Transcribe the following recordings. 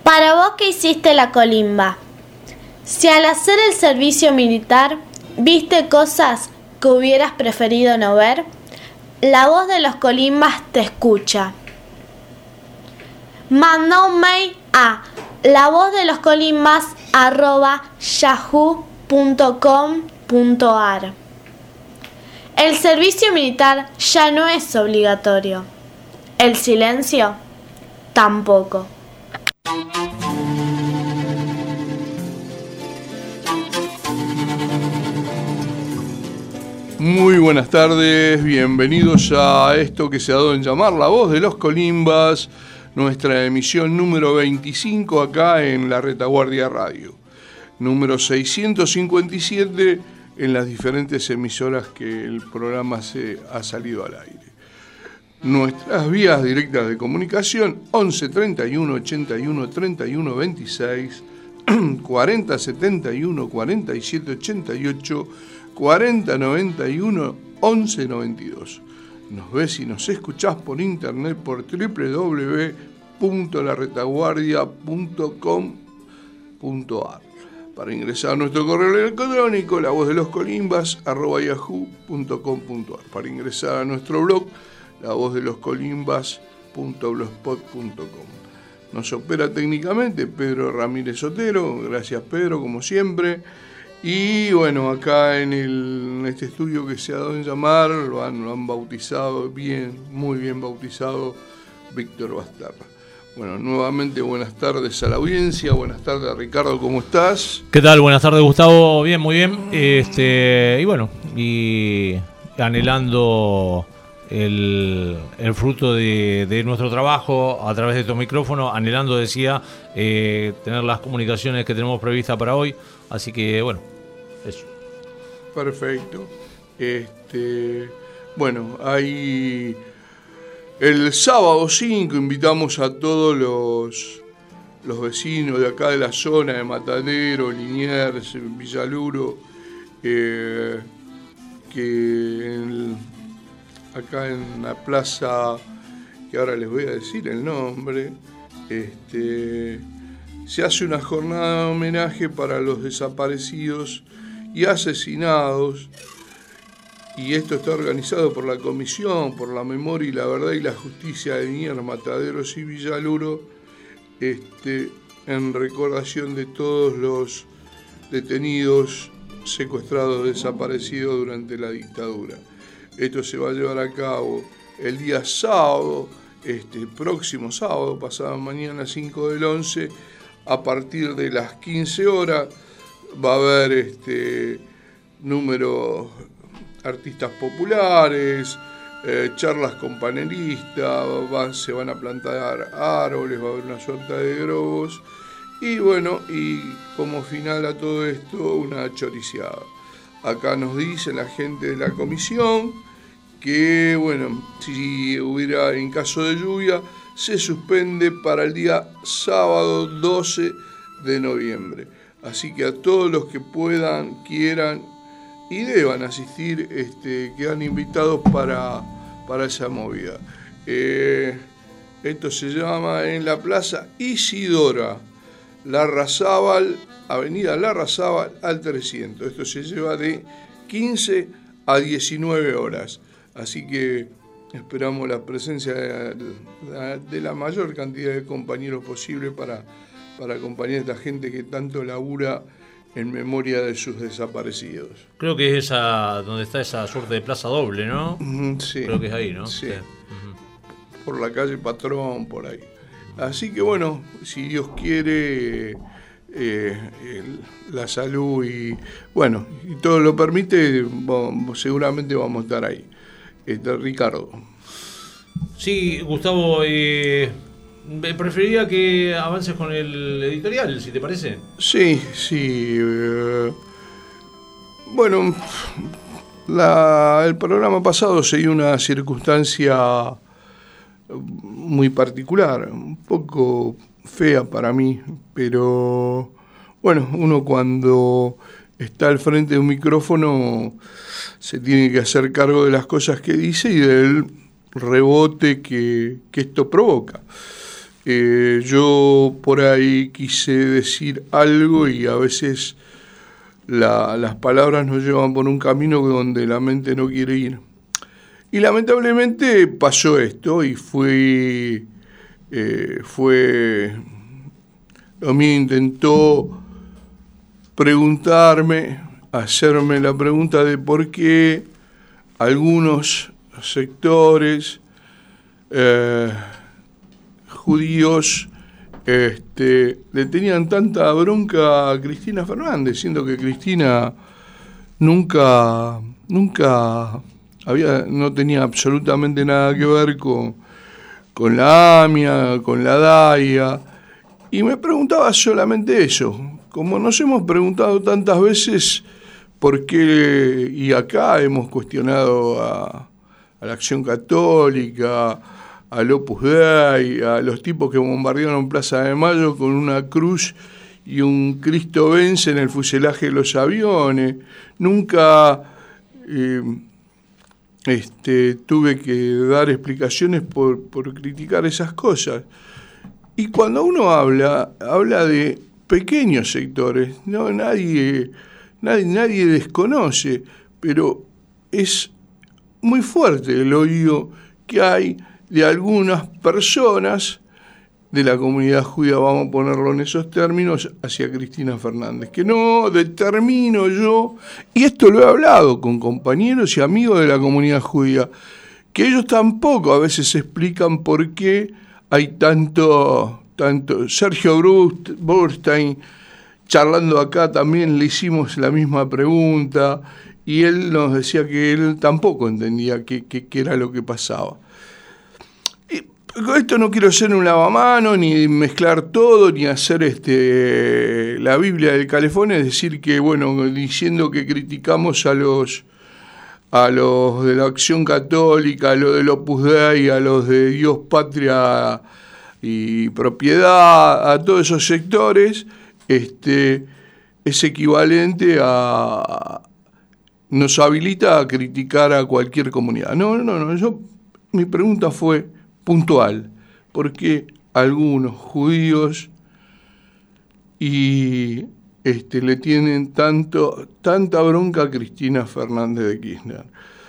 Para vos que hiciste la colimba, si al hacer el servicio militar viste cosas que hubieras preferido no ver, la voz de los colimbas te escucha. Manda un mail a lavozdeloscolimbas@yahoo.com.ar. El servicio militar ya no es obligatorio. El silencio tampoco. Muy buenas tardes, bienvenidos a esto que se ha dado en llamar La Voz de los Colimbas, nuestra emisión número 25 acá en La Retaguardia Radio, número 657 en las diferentes emisoras que el programa se ha salido al aire. Nuestras vías directas de comunicación 11 31 81 31 26, 40 71 47 88, 40 91 11 92. Nos ves y nos escuchás por internet por www.laretaguardia.com.ar. Para ingresar a nuestro correo electrónico, lavozdeloscolimbas@yahoo.com.ar. Para ingresar a nuestro blog, lavozdeloscolimbas.blogspot.com. Nos opera técnicamente Pedro Ramírez Otero. Gracias, Pedro, como siempre. Y bueno, acá en este estudio que se ha dado en llamar, lo han bautizado bien, muy bien bautizado, Víctor Basterra. Bueno, nuevamente buenas tardes a la audiencia, buenas tardes Ricardo, ¿cómo estás? ¿Qué tal? Buenas tardes, Gustavo, bien, muy bien. Y bueno, y anhelando el fruto de nuestro trabajo a través de estos micrófonos, anhelando, decía, tener las comunicaciones que tenemos previstas para hoy, así que bueno, eso. Perfecto. Bueno, hay el sábado 5 invitamos a todos los vecinos de acá de la zona de Matadero, Liniers, Villaluro, acá en la plaza, que ahora les voy a decir el nombre, se hace una jornada de homenaje para los desaparecidos y asesinados, y esto está organizado por la Comisión por la Memoria y la Verdad y la Justicia de Liniers, Mataderos y Villaluro, en recordación de todos los detenidos, secuestrados, desaparecidos durante la dictadura. Esto se va a llevar a cabo el día sábado, próximo sábado, pasado mañana 5 del 11, a partir de las 15 horas. Va a haber artistas populares, charlas con panelistas, se van a plantar árboles, va a haber una suerte de globos y bueno, y como final a todo esto, una choriceada. Acá nos dice la gente de la comisión que, bueno, si hubiera, en caso de lluvia, se suspende para el día sábado 12 de noviembre. Así que a todos los que puedan, quieran y deban asistir, quedan invitados para esa movida. Esto se llama en la Plaza Isidora, Larrazábal, Avenida Larrazábal al 300. Esto se lleva de 15 a 19 horas. Así que esperamos la presencia de la mayor cantidad de compañeros posible para acompañar a esta gente que tanto labura en memoria de sus desaparecidos. Creo que es esa donde está esa suerte de plaza doble, ¿no? Sí. Creo que es ahí, ¿no? Sí. Por la calle Patrón, por ahí. Así que bueno, si Dios quiere, la salud y bueno, y todo lo permite, seguramente vamos a estar ahí. Ricardo. Sí, Gustavo, preferiría que avances con el editorial, si te parece. Sí. Bueno, el programa pasado se dio una circunstancia muy particular, un poco fea para mí, pero bueno, uno cuando está al frente de un micrófono se tiene que hacer cargo de las cosas que dice y del rebote que esto provoca. Yo yo por ahí quise decir algo y a veces las palabras nos llevan por un camino donde la mente no quiere ir. Y lamentablemente pasó esto y fue lo mío intentó preguntarme, hacerme la pregunta de por qué algunos sectores judíos le tenían tanta bronca a Cristina Fernández, siendo que Cristina nunca no tenía absolutamente nada que ver con la AMIA, con la DAIA, y me preguntaba solamente eso, como nos hemos preguntado tantas veces por qué, y acá hemos cuestionado a la Acción Católica, al Opus Dei, a los tipos que bombardearon Plaza de Mayo con una cruz y un Cristo vence en el fuselaje de los aviones. Nunca tuve que dar explicaciones por criticar esas cosas. Y cuando uno habla de pequeños sectores, no nadie desconoce, pero es muy fuerte el odio que hay de algunas personas de la comunidad judía, vamos a ponerlo en esos términos, hacia Cristina Fernández, que no determino yo, y esto lo he hablado con compañeros y amigos de la comunidad judía, que ellos tampoco a veces explican por qué hay tanto Sergio Burstein, charlando acá también le hicimos la misma pregunta, y él nos decía que él tampoco entendía qué era lo que pasaba. Con esto no quiero ser un lavamano, ni mezclar todo, ni hacer la Biblia del calefón, es decir que, bueno, diciendo que criticamos a los de la Acción Católica, a los del Opus Dei, a los de Dios, Patria y Propiedad, a todos esos sectores, es equivalente a... nos habilita a criticar a cualquier comunidad. No, mi pregunta fue puntual, porque algunos judíos y le tienen tanta bronca a Cristina Fernández de Kirchner.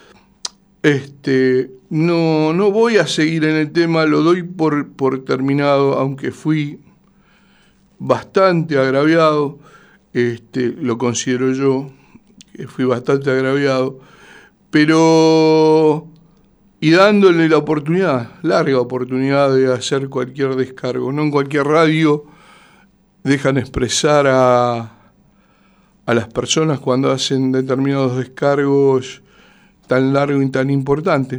No voy a seguir en el tema, lo doy por terminado, aunque fui bastante agraviado, lo considero yo, que fui bastante agraviado, pero... y dándole la oportunidad, larga oportunidad de hacer cualquier descargo. No en cualquier radio dejan expresar a las personas cuando hacen determinados descargos tan largos y tan importantes,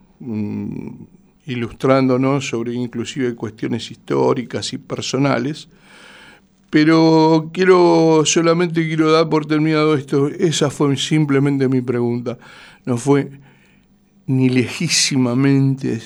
ilustrándonos sobre inclusive cuestiones históricas y personales. Pero solamente quiero dar por terminado esto. Esa fue simplemente mi pregunta. No fue ni legítimamente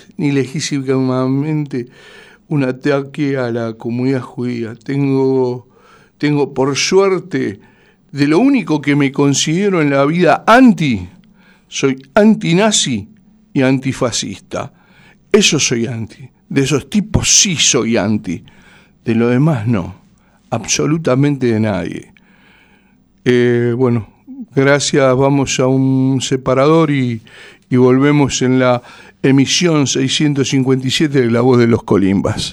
un ataque a la comunidad judía. Tengo por suerte, de lo único que me considero en la vida soy antinazi y antifascista. Eso soy anti. De esos tipos sí soy anti. De lo demás no. Absolutamente de nadie. Bueno, gracias. Vamos a un separador y volvemos en la emisión 657 de La Voz de los Colimbas.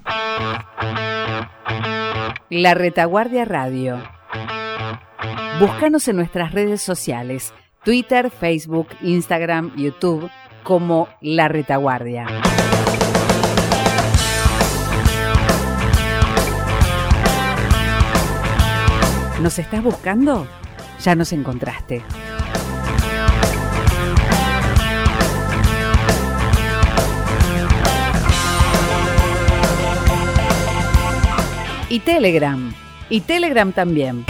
La Retaguardia Radio. Búscanos en nuestras redes sociales, Twitter, Facebook, Instagram, YouTube, como La Retaguardia. ¿Nos estás buscando? Ya nos encontraste. Y Telegram también.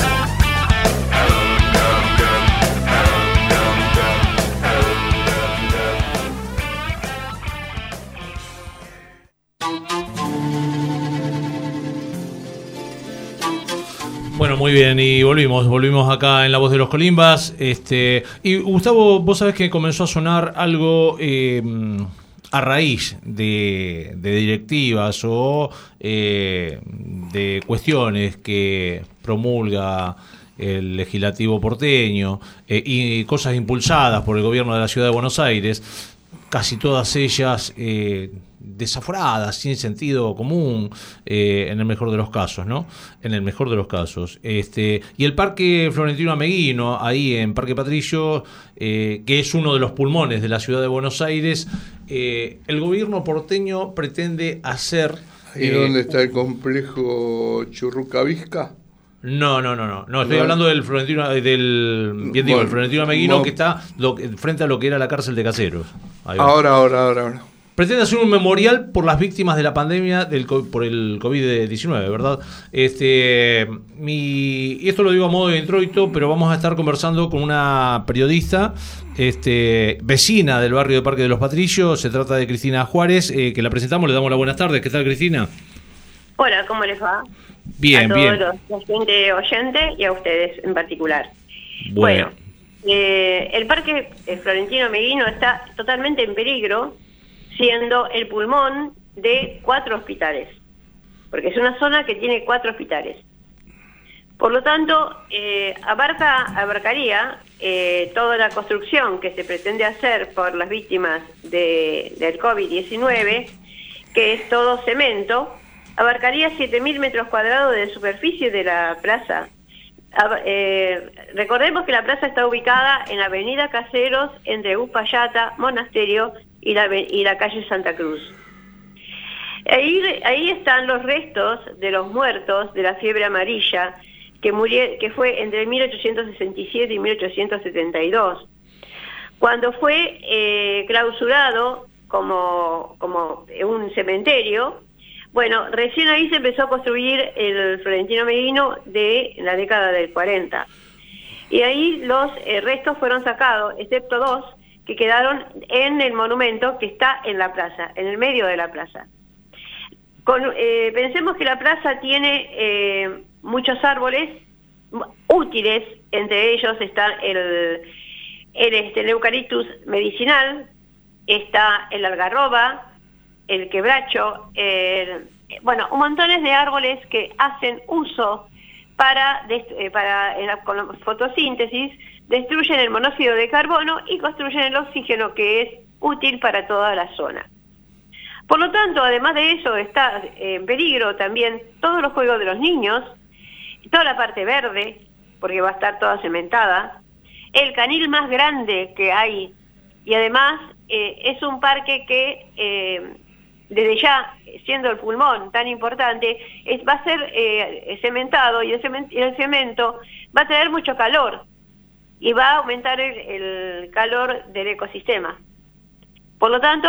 Bueno, muy bien, y volvimos acá en La Voz de los Colimbas. Y Gustavo, vos sabés que comenzó a sonar algo a raíz de directivas o de cuestiones que promulga el legislativo porteño y cosas impulsadas por el gobierno de la Ciudad de Buenos Aires, casi todas ellas desaforadas, sin sentido común, en el mejor de los casos, ¿no? En el mejor de los casos. Y el Parque Florentino Ameguino, ahí en Parque Patricio, que es uno de los pulmones de la Ciudad de Buenos Aires, el gobierno porteño pretende hacer... ¿Ahí donde está el complejo Churrucavisca? No, estoy hablando del Florentino, el Florentino Ameguino, que está frente a lo que era la cárcel de Caseros. Ahora. Pretende hacer un memorial por las víctimas de la pandemia por el COVID-19, ¿verdad? Y esto lo digo a modo de introito, pero vamos a estar conversando con una periodista, vecina del barrio de Parque de los Patricios. Se trata de Cristina Juárez, que la presentamos, le damos las buenas tardes. ¿Qué tal, Cristina? Hola, ¿cómo les va? Bien, a bien. todos los oyentes y a ustedes en particular. Bueno, el Parque Florentino Ameguino está totalmente en peligro, siendo el pulmón de 4 hospitales, porque es una zona que tiene 4 hospitales. Por lo tanto, abarcaría toda la construcción que se pretende hacer por las víctimas del COVID-19, que es todo cemento. Abarcaría 7.000 metros cuadrados de superficie de la plaza. Recordemos que la plaza está ubicada en la avenida Caseros, entre Uspallata, Monasterio y la calle Santa Cruz. Ahí están los restos de los muertos de la fiebre amarilla, que fue entre 1867 y 1872, cuando fue clausurado como un cementerio. Bueno, recién ahí se empezó a construir el Florentino Ameguino de la década del 40. Y ahí los restos fueron sacados, excepto 2 que quedaron en el monumento que está en la plaza, en el medio de la plaza. Pensemos que la plaza tiene muchos árboles útiles, entre ellos está el eucaliptus medicinal, está el algarroba, el quebracho, un montón de árboles que hacen uso con la fotosíntesis, destruyen el monóxido de carbono y construyen el oxígeno, que es útil para toda la zona. Por lo tanto, además de eso, está en peligro también todos los juegos de los niños, toda la parte verde, porque va a estar toda cementada, el canil más grande que hay, y además es un parque que desde ya, siendo el pulmón tan importante, va a ser cementado, y el cemento va a traer mucho calor y va a aumentar el calor del ecosistema. Por lo tanto,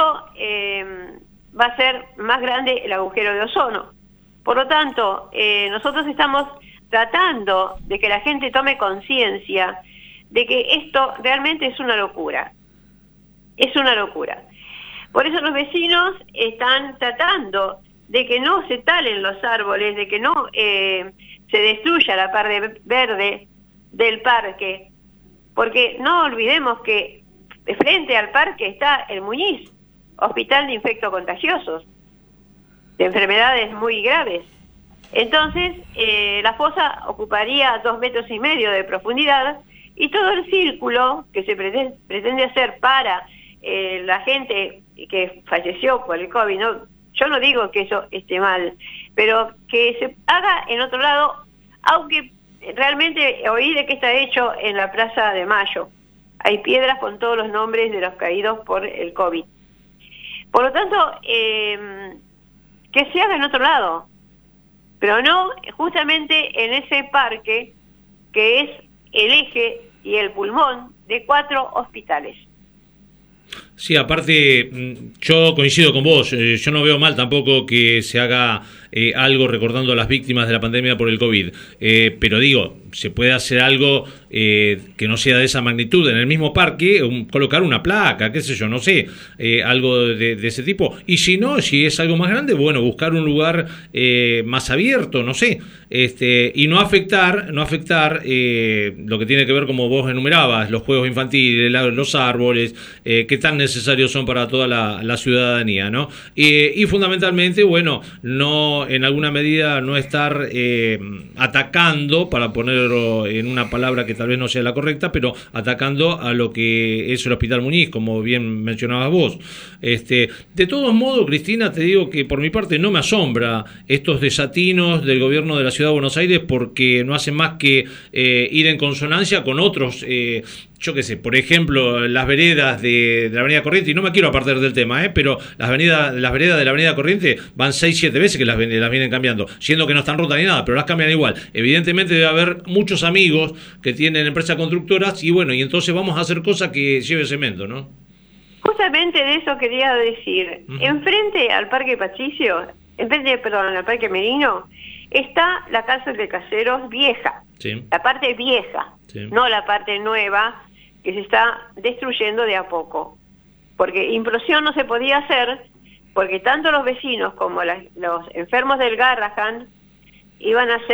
va a ser más grande el agujero de ozono. Por lo tanto, nosotros estamos tratando de que la gente tome conciencia de que esto realmente es una locura. Es una locura. Por eso los vecinos están tratando de que no se talen los árboles, de que no se destruya la parte verde del parque, porque no olvidemos que frente al parque está el Muñiz, Hospital de Infectocontagiosos, de enfermedades muy graves. Entonces, la fosa ocuparía 2,5 metros de profundidad, y todo el círculo que se pretende hacer para la gente que falleció por el COVID, yo no digo que eso esté mal, pero que se haga en otro lado, aunque realmente oí de que está hecho en la Plaza de Mayo. Hay piedras con todos los nombres de los caídos por el COVID. Por lo tanto, que se haga en otro lado, pero no justamente en ese parque que es el eje y el pulmón de 4 hospitales. Sí, aparte, yo coincido con vos, yo no veo mal tampoco que se haga algo recordando a las víctimas de la pandemia por el COVID, pero digo, se puede hacer algo que no sea de esa magnitud en el mismo parque, colocar una placa, qué sé yo, no sé, algo de ese tipo. Y si no, si es algo más grande, bueno, buscar un lugar más abierto, no sé, y no afectar lo que tiene que ver, como vos enumerabas, los juegos infantiles, los árboles, que tan necesarios son para toda la ciudadanía, ¿no? Y fundamentalmente, bueno, no, en alguna medida, no estar atacando, para ponerlo en una palabra que tal vez no sea la correcta, pero atacando a lo que es el Hospital Muñiz, como bien mencionabas vos. De todos modos, Cristina, te digo que por mi parte no me asombra estos desatinos del gobierno de la Ciudad de Buenos Aires, porque no hacen más que ir en consonancia con otros, yo qué sé, por ejemplo, las veredas de la Avenida Corriente, y no me quiero apartar del tema, pero las veredas de la Avenida Corriente van 6-7 veces que las vienen cambiando, siendo que no están rotas ni nada, pero las cambian igual. Evidentemente debe haber muchos amigos que tienen empresas constructoras, y bueno, y entonces vamos a hacer cosas que lleve cemento, ¿no? Justamente de eso quería decir. Enfrente al Parque Patricio, al Parque Merino, está la cárcel de Caseros vieja, sí. La parte vieja, sí. No la parte nueva, que se está destruyendo de a poco. Porque implosión no se podía hacer, porque tanto los vecinos como los enfermos del Garrahan iban a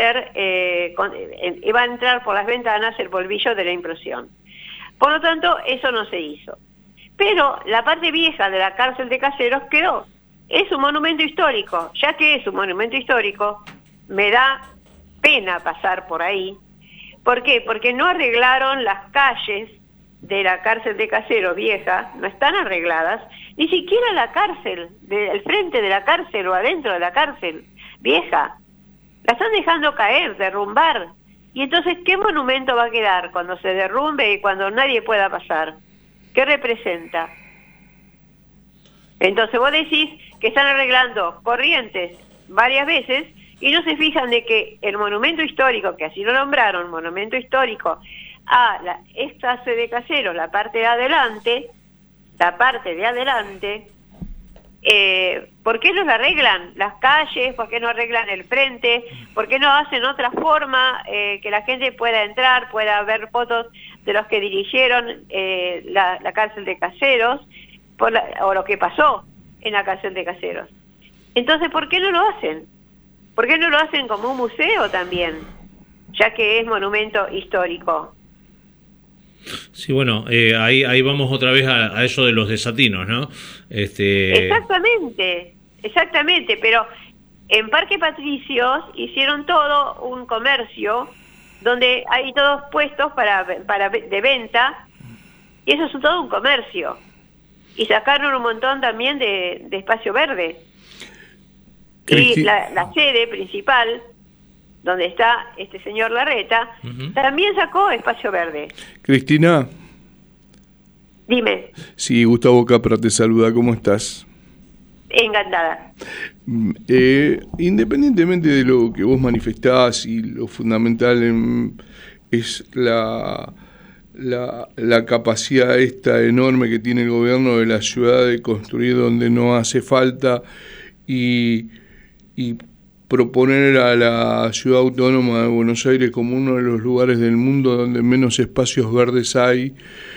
entrar por las ventanas el polvillo de la implosión. Por lo tanto, eso no se hizo. Pero la parte vieja de la cárcel de Caseros quedó. Es un monumento histórico. Ya que es un monumento histórico, me da pena pasar por ahí. ¿Por qué? Porque no arreglaron las calles de la cárcel de Caseros vieja, no están arregladas, ni siquiera la cárcel, el frente de la cárcel o adentro de la cárcel vieja. La están dejando caer, derrumbar. Y entonces, ¿qué monumento va a quedar cuando se derrumbe y cuando nadie pueda pasar? ¿Qué representa? Entonces vos decís que están arreglando Corrientes varias veces y no se fijan de que el monumento histórico, que así lo nombraron, monumento histórico, esta sede de Caseros, la parte de adelante, ¿por qué no la arreglan las calles? ¿Por qué no arreglan el frente? ¿Por qué no hacen otra forma que la gente pueda entrar, pueda ver fotos de los que dirigieron la cárcel de Caseros o lo que pasó en la cárcel de Caseros? Entonces, ¿por qué no lo hacen? ¿Por qué no lo hacen como un museo también? Ya que es monumento histórico. Sí, bueno, ahí vamos otra vez a eso de los desatinos, ¿no? Exactamente, pero en Parque Patricios hicieron todo un comercio donde hay todos puestos de venta, y eso es todo un comercio. Y sacaron un montón también de espacio verde. Y la sede principal, donde está este señor Larreta, también sacó espacio verde. Cristina. Dime. Sí, Gustavo Capra te saluda, ¿cómo estás? Encantada. Independientemente de lo que vos manifestás, y lo fundamental es la capacidad esta enorme que tiene el gobierno de la ciudad de construir donde no hace falta, y proponer a la Ciudad Autónoma de Buenos Aires como uno de los lugares del mundo donde menos espacios verdes hay.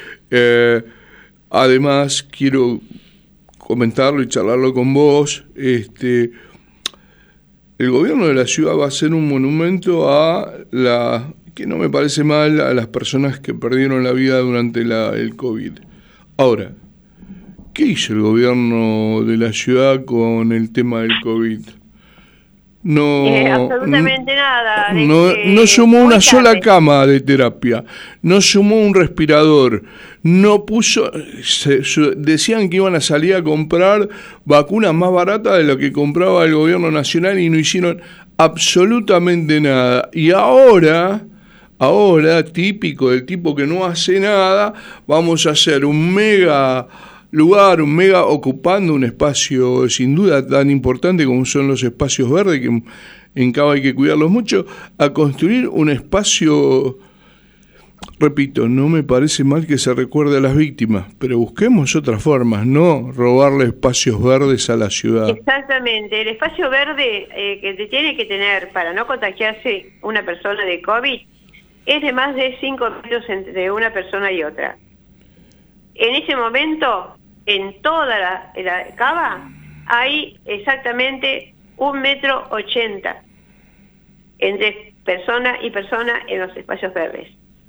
Además, quiero comentarlo y charlarlo con vos. El gobierno de la ciudad va a hacer un monumento que no me parece mal, a las personas que perdieron la vida durante el COVID. Ahora, ¿qué hizo el gobierno de la ciudad con el tema del COVID? Absolutamente nada. No sumó una sola cama de terapia, no sumó un respirador, no puso. Decían que iban a salir a comprar vacunas más baratas de lo que compraba el gobierno nacional, y no hicieron absolutamente nada. Y ahora, típico del tipo que no hace nada, vamos a hacer un mega ocupando un espacio sin duda tan importante como son los espacios verdes, que en Cava hay que cuidarlos mucho, a construir un espacio. Repito, no me parece mal que se recuerde a las víctimas, pero busquemos otras formas, no robarle espacios verdes a la ciudad. Exactamente, el espacio verde que se tiene que tener para no contagiarse una persona de COVID es de más de 5 metros entre una persona y otra. En ese momento, en toda la cava, hay exactamente 1,80 m entre persona y persona en los espacios verdes.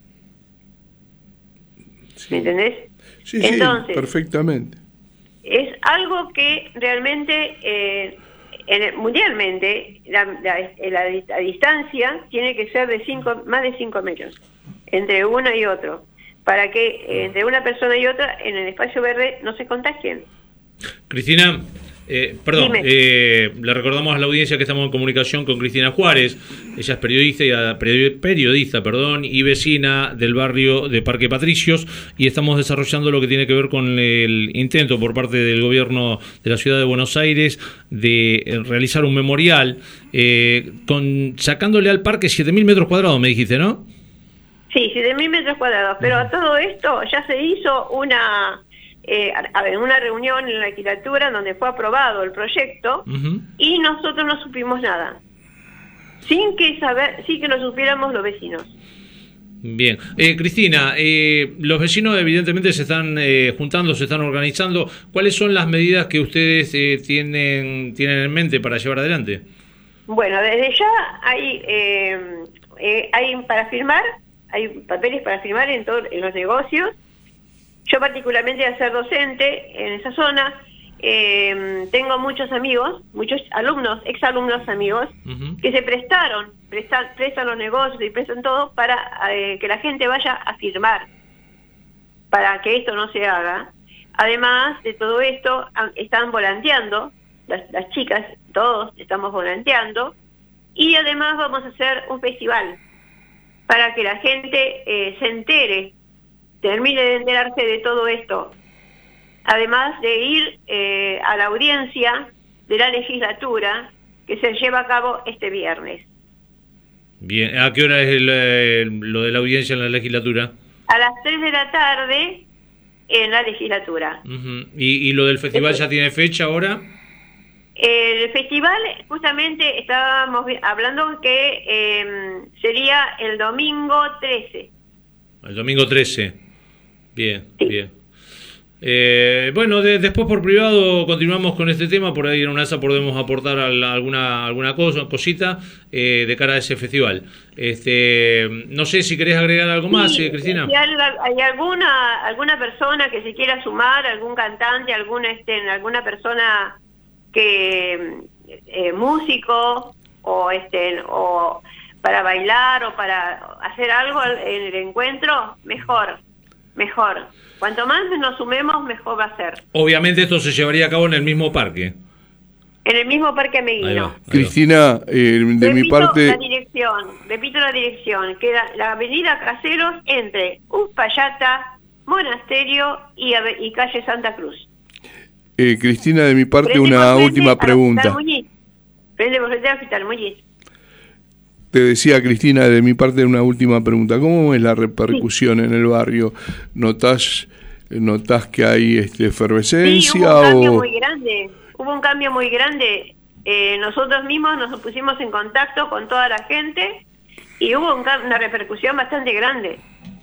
Sí. ¿Me entendés? Sí, Entonces, sí, perfectamente. es algo que realmente mundialmente la distancia tiene que ser de más de 5 metros entre uno y otro, para que entre una persona y otra en el espacio verde no se contagien. Cristina, perdón, Dime. le recordamos a la audiencia que estamos en comunicación con Cristina Juárez. Ella es periodista, y vecina del barrio de Parque Patricios, y estamos desarrollando lo que tiene que ver con el intento por parte del gobierno de la ciudad de Buenos Aires de realizar un memorial sacándole al parque 7.000 metros cuadrados, me dijiste, ¿no? Sí, 7.000 metros cuadrados, pero a todo esto ya se hizo una reunión en la legislatura donde fue aprobado el proyecto y nosotros no supimos nada, sin que lo supiéramos los vecinos. Bien. Cristina, los vecinos evidentemente se están juntando, se están organizando. ¿Cuáles son las medidas que ustedes tienen en mente para llevar adelante? Bueno, desde ya hay para firmar, hay papeles para firmar en los negocios. Yo particularmente, al ser docente en esa zona, tengo muchos amigos, muchos alumnos, exalumnos amigos, que se prestan los negocios y prestan todo para que la gente vaya a firmar, para que esto no se haga. Además de todo esto, están volanteando, las chicas, todos estamos volanteando, y además vamos a hacer un festival para que la gente se entere, termine de enterarse de todo esto, además de ir a la audiencia de la legislatura que se lleva a cabo este viernes. Bien, ¿a qué hora es lo de la audiencia en la legislatura? A las 3 de la tarde en la legislatura. ¿Y lo del festival ya tiene fecha ahora? El festival, justamente estábamos hablando que sería el domingo 13. El domingo 13. Bien, sí. Bien. Bueno, después por privado continuamos con este tema, por ahí en una esa podemos aportar alguna cosita de cara a ese festival. No sé si querés agregar algo más, Cristina. Si hay alguna persona que se quiera sumar, algún cantante, alguna persona que músico o para bailar o para hacer algo en el encuentro, mejor. Cuanto más nos sumemos, mejor va a ser. Obviamente esto se llevaría a cabo en el mismo parque. En el mismo Parque Ameguino. Cristina, mi parte... Repito la dirección, queda la avenida Caseros entre Uspallata, Monasterio y calle Santa Cruz. Cristina, de mi parte una última pregunta. Frente por frente al Hospital Muñiz. Te decía, Cristina, de mi parte una última pregunta. ¿Cómo es la repercusión en el barrio? ¿Notás que hay efervescencia? Sí, hubo un cambio muy grande. Nosotros mismos nos pusimos en contacto con toda la gente y hubo una repercusión bastante grande.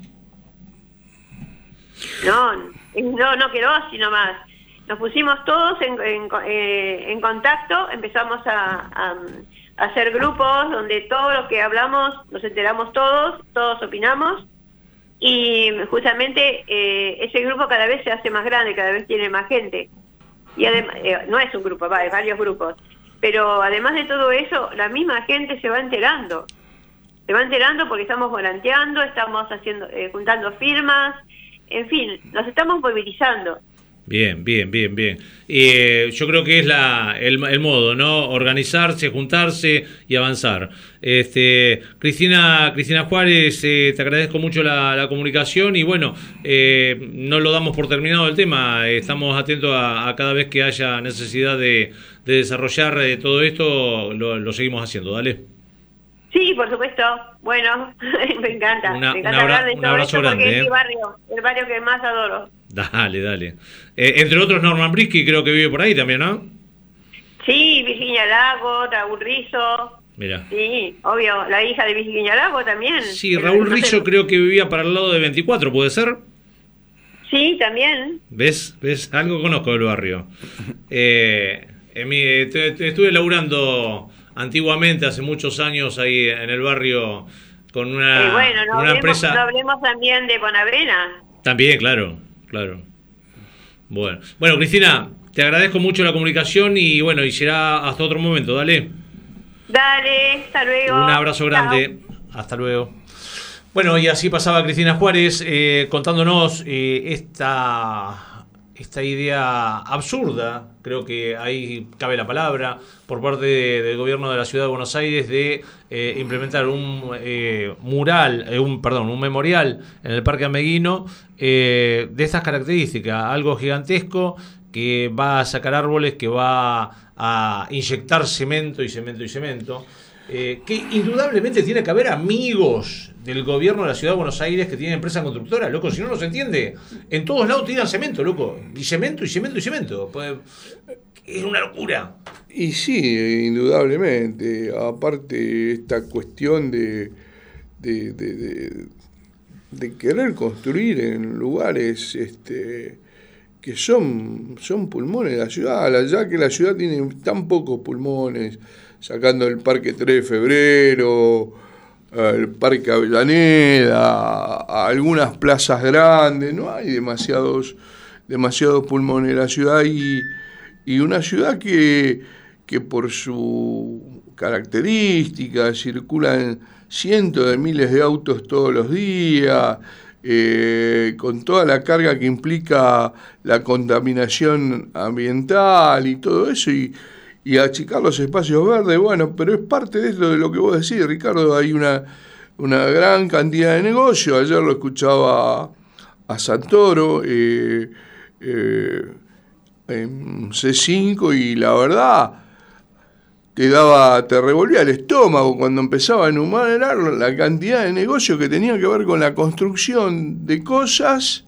No quedó así nomás. Nos pusimos todos en contacto, empezamos a hacer grupos donde todo lo que hablamos nos enteramos todos opinamos, y justamente ese grupo cada vez se hace más grande, cada vez tiene más gente, y además no es un grupo, es varios grupos, pero además de todo eso, la misma gente se va enterando porque estamos volanteando, estamos juntando firmas, en fin, nos estamos movilizando. Bien. Yo creo que es el modo, ¿no? Organizarse, juntarse y avanzar. Cristina Juárez, te agradezco mucho la comunicación y bueno, no lo damos por terminado el tema. Estamos atentos a cada vez que haya necesidad de desarrollar todo esto, lo seguimos haciendo. Dale. Sí, por supuesto. Bueno, me encanta. Me encanta hablar de todo esto porque es mi barrio, el barrio que más adoro. Dale. Entre otros, Norman Brisky creo que vive por ahí también, ¿no? Sí, Virginia Lago, Raúl Rizzo, Mirá. Sí, obvio, la hija de Virginia Lago también. Sí, Raúl Rizzo creo que vivía para el lado de 24, ¿puede ser? Sí, también. ¿Ves? Algo conozco del barrio. Estuve laburando antiguamente, hace muchos años, ahí en el barrio con una, una empresa. No hablemos también de Bonavena. También, claro. Bueno, Cristina, te agradezco mucho la comunicación y bueno, y será hasta otro momento, dale. Dale, hasta luego. Un abrazo grande. Chao. Hasta luego. Bueno, y así pasaba Cristina Juárez contándonos esta idea absurda, creo que ahí cabe la palabra, por parte del gobierno de la Ciudad de Buenos Aires de implementar un memorial en el Parque Ameguino de estas características, algo gigantesco que va a sacar árboles, que va a inyectar cemento, que indudablemente tiene que haber amigos del gobierno de la Ciudad de Buenos Aires que tienen empresa constructora, loco, si no se entiende. En todos lados tiran cemento, loco, y cemento. Pues, es una locura. Y sí, indudablemente. Aparte, esta cuestión de querer construir en lugares que son pulmones de la ciudad, ya que la ciudad tiene tan pocos pulmones, sacando el Parque 3 de Febrero, el Parque Avellaneda, algunas plazas grandes, no hay demasiados pulmones en la ciudad, y una ciudad que por su característica circulan cientos de miles de autos todos los días, con toda la carga que implica la contaminación ambiental y todo eso, y achicar los espacios verdes, bueno, pero es parte de esto de lo que vos decís, Ricardo. Hay una gran cantidad de negocios. Ayer lo escuchaba a Santoro en C5, y la verdad te revolvía el estómago cuando empezaba a enumerar la cantidad de negocios que tenían que ver con la construcción de cosas.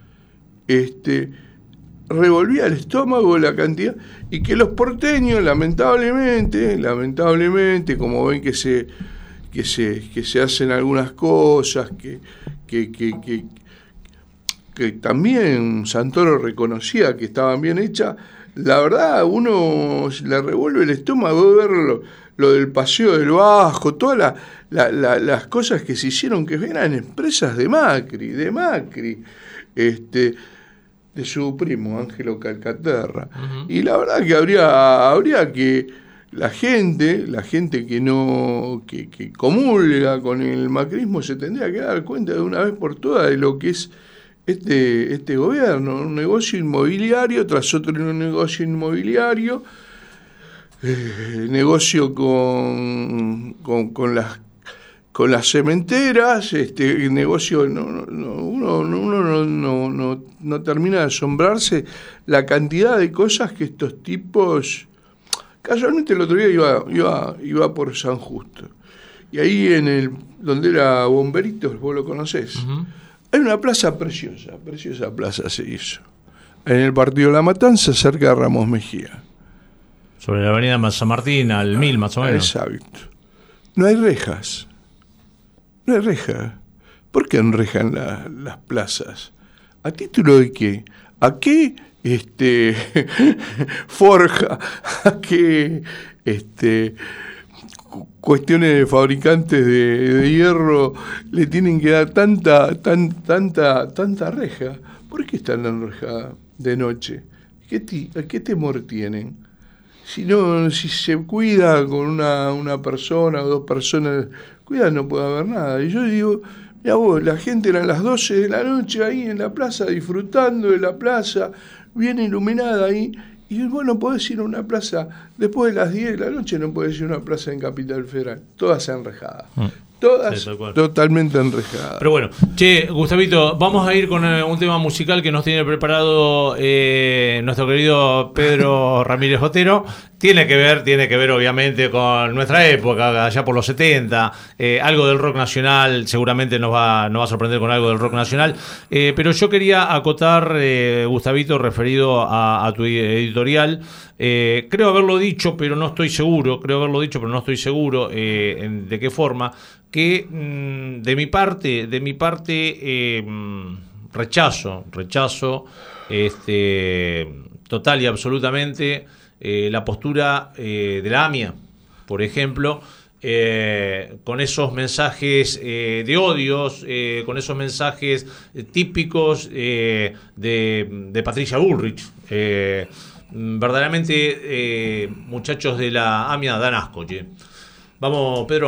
Revolvía el estómago la cantidad, y que los porteños lamentablemente, como ven que se hacen algunas cosas que también Santoro reconocía que estaban bien hechas, la verdad uno le revuelve el estómago ver lo del Paseo del Bajo, todas las cosas que se hicieron, que eran empresas de Macri, de su primo Ángelo Calcaterra. Uh-huh. Y la verdad que habría que la gente que comulga con el macrismo se tendría que dar cuenta de una vez por todas de lo que es este gobierno, un negocio inmobiliario tras otro negocio inmobiliario, negocio con las cementeras, negocio, uno no termina de asombrarse la cantidad de cosas que estos tipos. Casualmente el otro día iba por San Justo, y ahí donde era Bomberitos, vos lo conocés, uh-huh. Hay una plaza preciosa plaza se hizo en el partido de La Matanza, cerca de Ramos Mejía, sobre la avenida San Martín al 1000 más o menos. Exacto. No hay rejas. ¿Por qué enrejan las plazas? ¿A título de qué? ¿A qué forja? ¿A qué cuestiones de fabricantes de hierro le tienen que dar tanta reja? ¿Por qué están enrejadas de noche? ¿A qué temor tienen? Si se cuida con una persona o dos personas, cuidado, no puede haber nada. Y yo digo, mira vos, la gente eran las 12 de la noche ahí en la plaza, disfrutando de la plaza, bien iluminada ahí, y vos no podés ir a una plaza, después de las 10 de la noche no podés ir a una plaza en Capital Federal, todas enrejadas. Todas sí, totalmente enrejadas. Pero bueno, Gustavito, vamos a ir con un tema musical que nos tiene preparado nuestro querido Pedro Ramírez Otero. Tiene que ver obviamente con nuestra época, allá por los 70, algo del rock nacional, seguramente nos va a sorprender con algo del rock nacional, pero yo quería acotar, Gustavito, referido a tu editorial, creo haberlo dicho, pero no estoy seguro, de qué forma, que de mi parte, rechazo, total y absolutamente, la postura de la AMIA, por ejemplo, con esos mensajes de odios, con esos mensajes típicos de Patricia Bullrich. Verdaderamente, muchachos de la AMIA dan asco, che. Vamos, Pedro.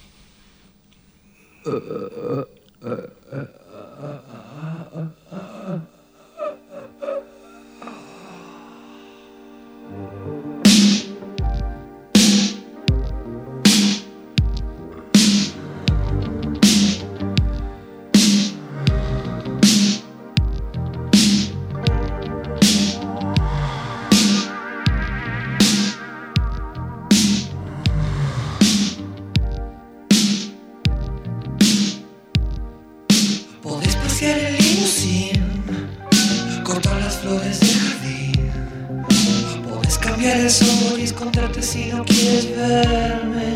El sol y esconderte si no quieres verme.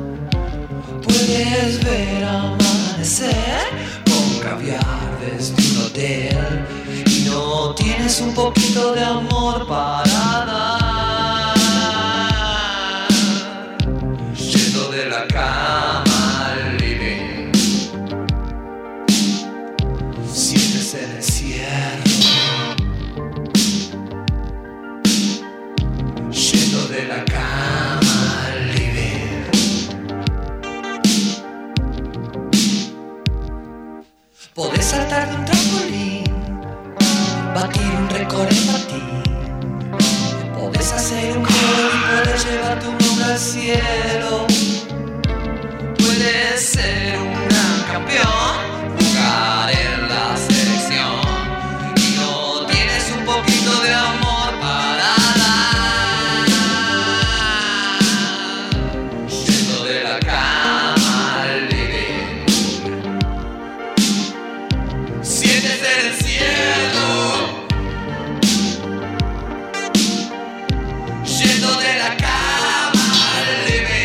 Puedes ver amanecer con caviar desde un hotel y no tienes un poquito de amor para dar. Yendo de la cama al living, sientes el encierro. De la cama al living, podés saltar de un trampolín, batir un récord en patín, podés hacer un gol y podés llevar tu nombre al cielo, puedes ser un gran campeón, jugar en la selección y no tienes un poquito de amor para dar. Yendo de la cama al living.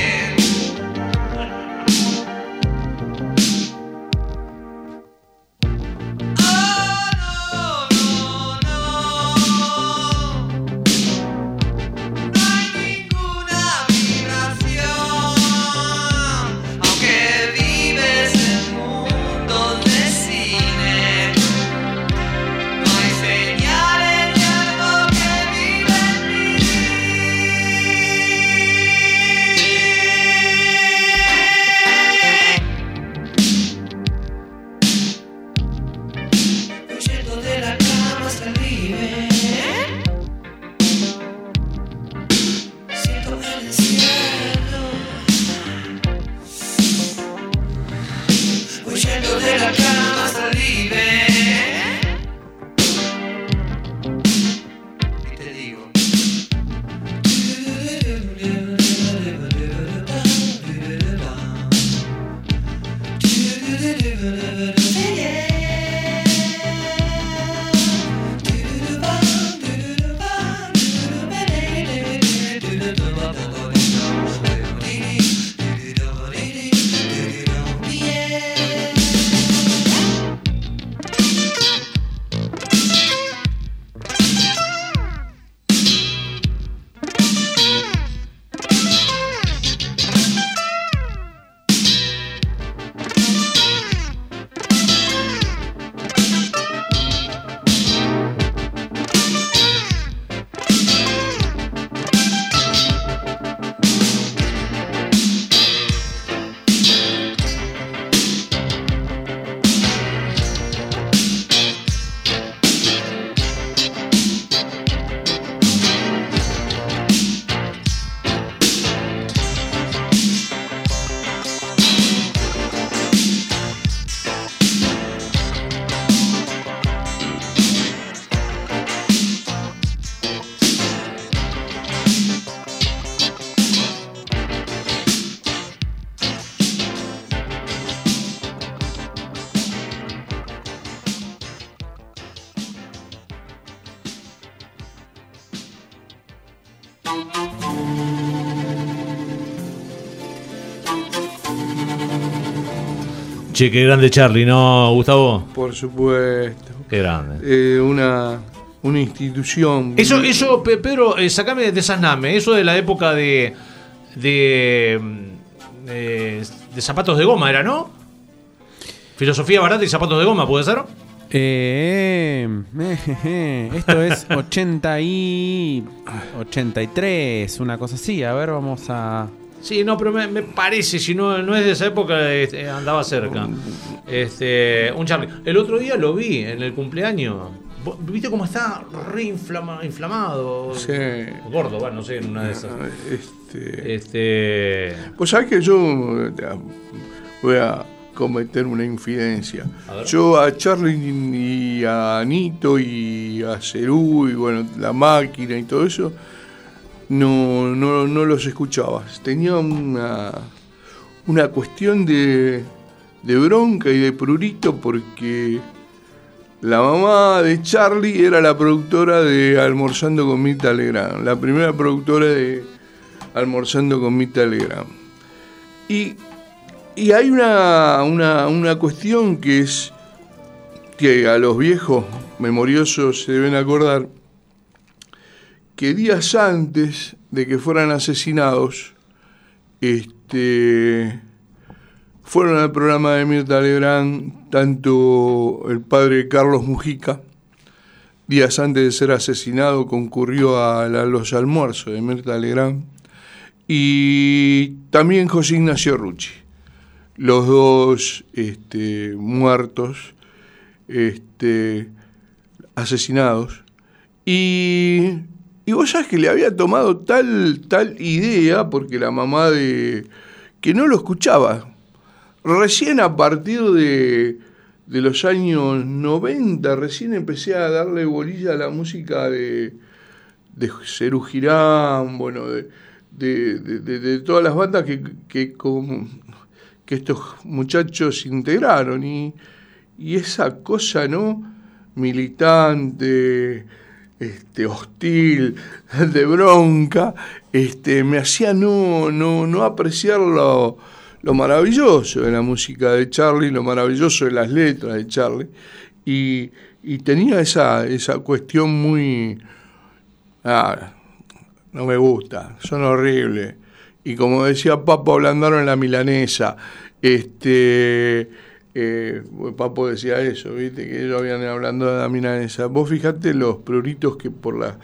Che, qué grande Charlie, ¿no, Gustavo? Por supuesto. Qué grande. Una institución. Eso, Pedro, sacame de Sasname, eso de la época de zapatos de goma, ¿era, no? Filosofía barata y zapatos de goma, ¿puede ser? Esto es 83, una cosa así. A ver, vamos a... Sí, no, pero me parece, si no es de esa época, andaba cerca. Un Charlie. El otro día lo vi en el cumpleaños. ¿Viste cómo está re inflamado? Sí. Gordo, bueno, no sé, en una de esas. Pues sabes que yo voy a cometer una infidencia. Yo a Charlie y a Anito y a Cerú y bueno, la máquina y todo eso, no los escuchaba. Tenía una cuestión de bronca y de prurito porque la mamá de Charlie era la productora de Almorzando con Mirta Legrand, la primera productora de Almorzando con Mirta Legrand. Y hay una cuestión que es que a los viejos memoriosos se deben acordar que días antes de que fueran asesinados, fueron al programa de Mirta Legrand tanto el padre Carlos Mujica, días antes de ser asesinado concurrió a los almuerzos de Mirta Legrand, y también José Ignacio Rucci, los dos muertos, asesinados, y vos sabés que le había tomado tal idea, porque la mamá que no lo escuchaba. Recién a partir de los años 90, recién empecé a darle bolilla a la música de Cerú Girán, bueno, de todas las bandas que estos muchachos integraron. Y esa cosa, ¿no? Militante, hostil, de bronca, me hacía no apreciar lo maravilloso de la música de Charlie, lo maravilloso de las letras de Charlie, y tenía esa cuestión muy... no me gusta, son horribles. Y como decía Papo, ablandaron la milanesa. Papo decía eso, ¿viste? Que ellos habían ablandado la milanesa. Vos fijate los pruritos que por a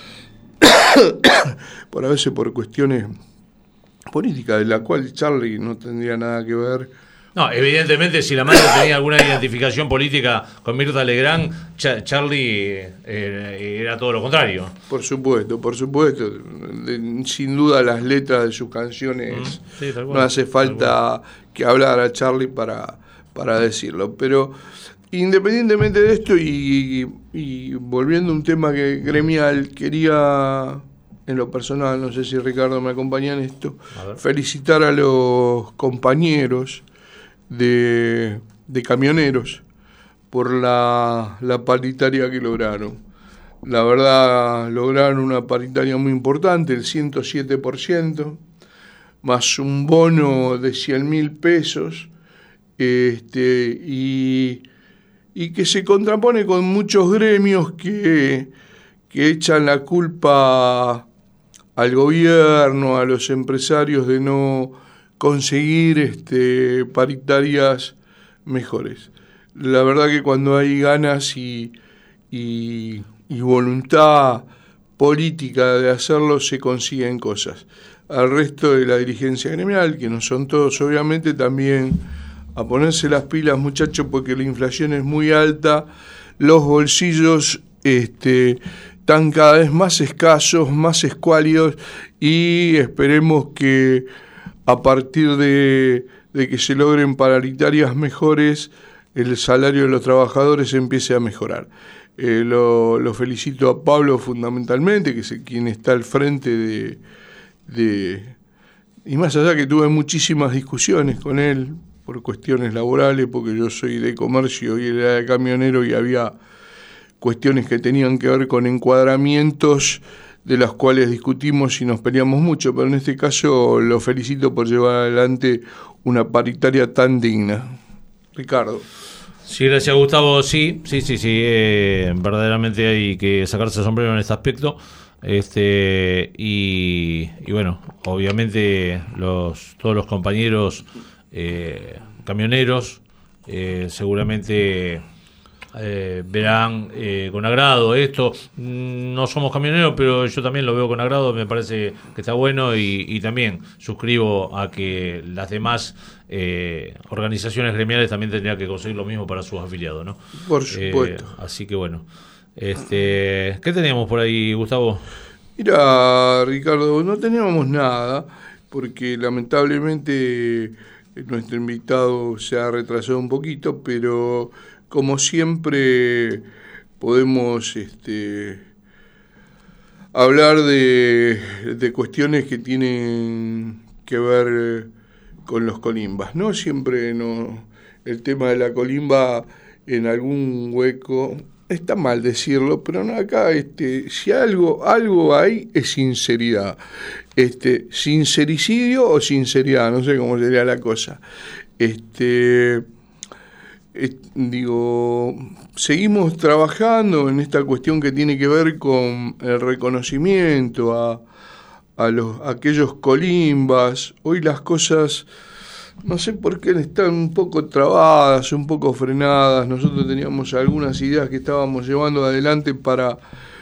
veces por cuestiones políticas, de la cual Charlie no tendría nada que ver. No, evidentemente, si la madre tenía alguna identificación política con Mirta Legrand, Charlie era todo lo contrario. Por supuesto. Sin duda las letras de sus canciones, sí, tal cual, no hace falta que hablar a Charlie para decirlo. Pero independientemente de esto y volviendo a un tema gremial, quería, en lo personal, no sé si Ricardo me acompaña en esto, felicitar a los compañeros de camioneros por la paritaria que lograron. La verdad, lograron una paritaria muy importante, el 107%, más un bono de 100.000 pesos, y que se contrapone con muchos gremios que echan la culpa al gobierno, a los empresarios de no conseguir paritarias mejores. La verdad que cuando hay ganas y voluntad política de hacerlo, se consiguen cosas. Al resto de la dirigencia gremial, que no son todos, obviamente, también a ponerse las pilas, muchachos, porque la inflación es muy alta, los bolsillos están cada vez más escasos, más escuálidos, y esperemos que a partir de que se logren paritarias mejores, el salario de los trabajadores empiece a mejorar. Lo felicito a Pablo fundamentalmente, que es quien está al frente y más allá que tuve muchísimas discusiones con él por cuestiones laborales, porque yo soy de comercio y él era de camionero, y había cuestiones que tenían que ver con encuadramientos de las cuales discutimos y nos peleamos mucho, pero en este caso lo felicito por llevar adelante una paritaria tan digna. Ricardo. Sí, gracias Gustavo. Sí. Verdaderamente hay que sacarse el sombrero en este aspecto. Y bueno, obviamente todos los compañeros camioneros seguramente verán con agrado esto. No somos camioneros, pero yo también lo veo con agrado. Me parece que está bueno y también suscribo a que las demás organizaciones gremiales también tendrían que conseguir lo mismo para sus afiliados, ¿no? Por supuesto. Así que bueno, ¿qué teníamos por ahí, Gustavo? Mira, Ricardo, no teníamos nada porque lamentablemente nuestro invitado se ha retrasado un poquito, pero como siempre podemos hablar de cuestiones que tienen que ver con los colimbas, ¿no? Siempre el tema de la colimba en algún hueco, está mal decirlo, pero no, acá si algo hay es sinceridad. Sincericidio o sinceridad, no sé cómo sería la cosa. Seguimos trabajando en esta cuestión que tiene que ver con el reconocimiento a aquellos colimbas. Hoy las cosas, no sé por qué están un poco trabadas, un poco frenadas. Nosotros teníamos algunas ideas que estábamos llevando adelante para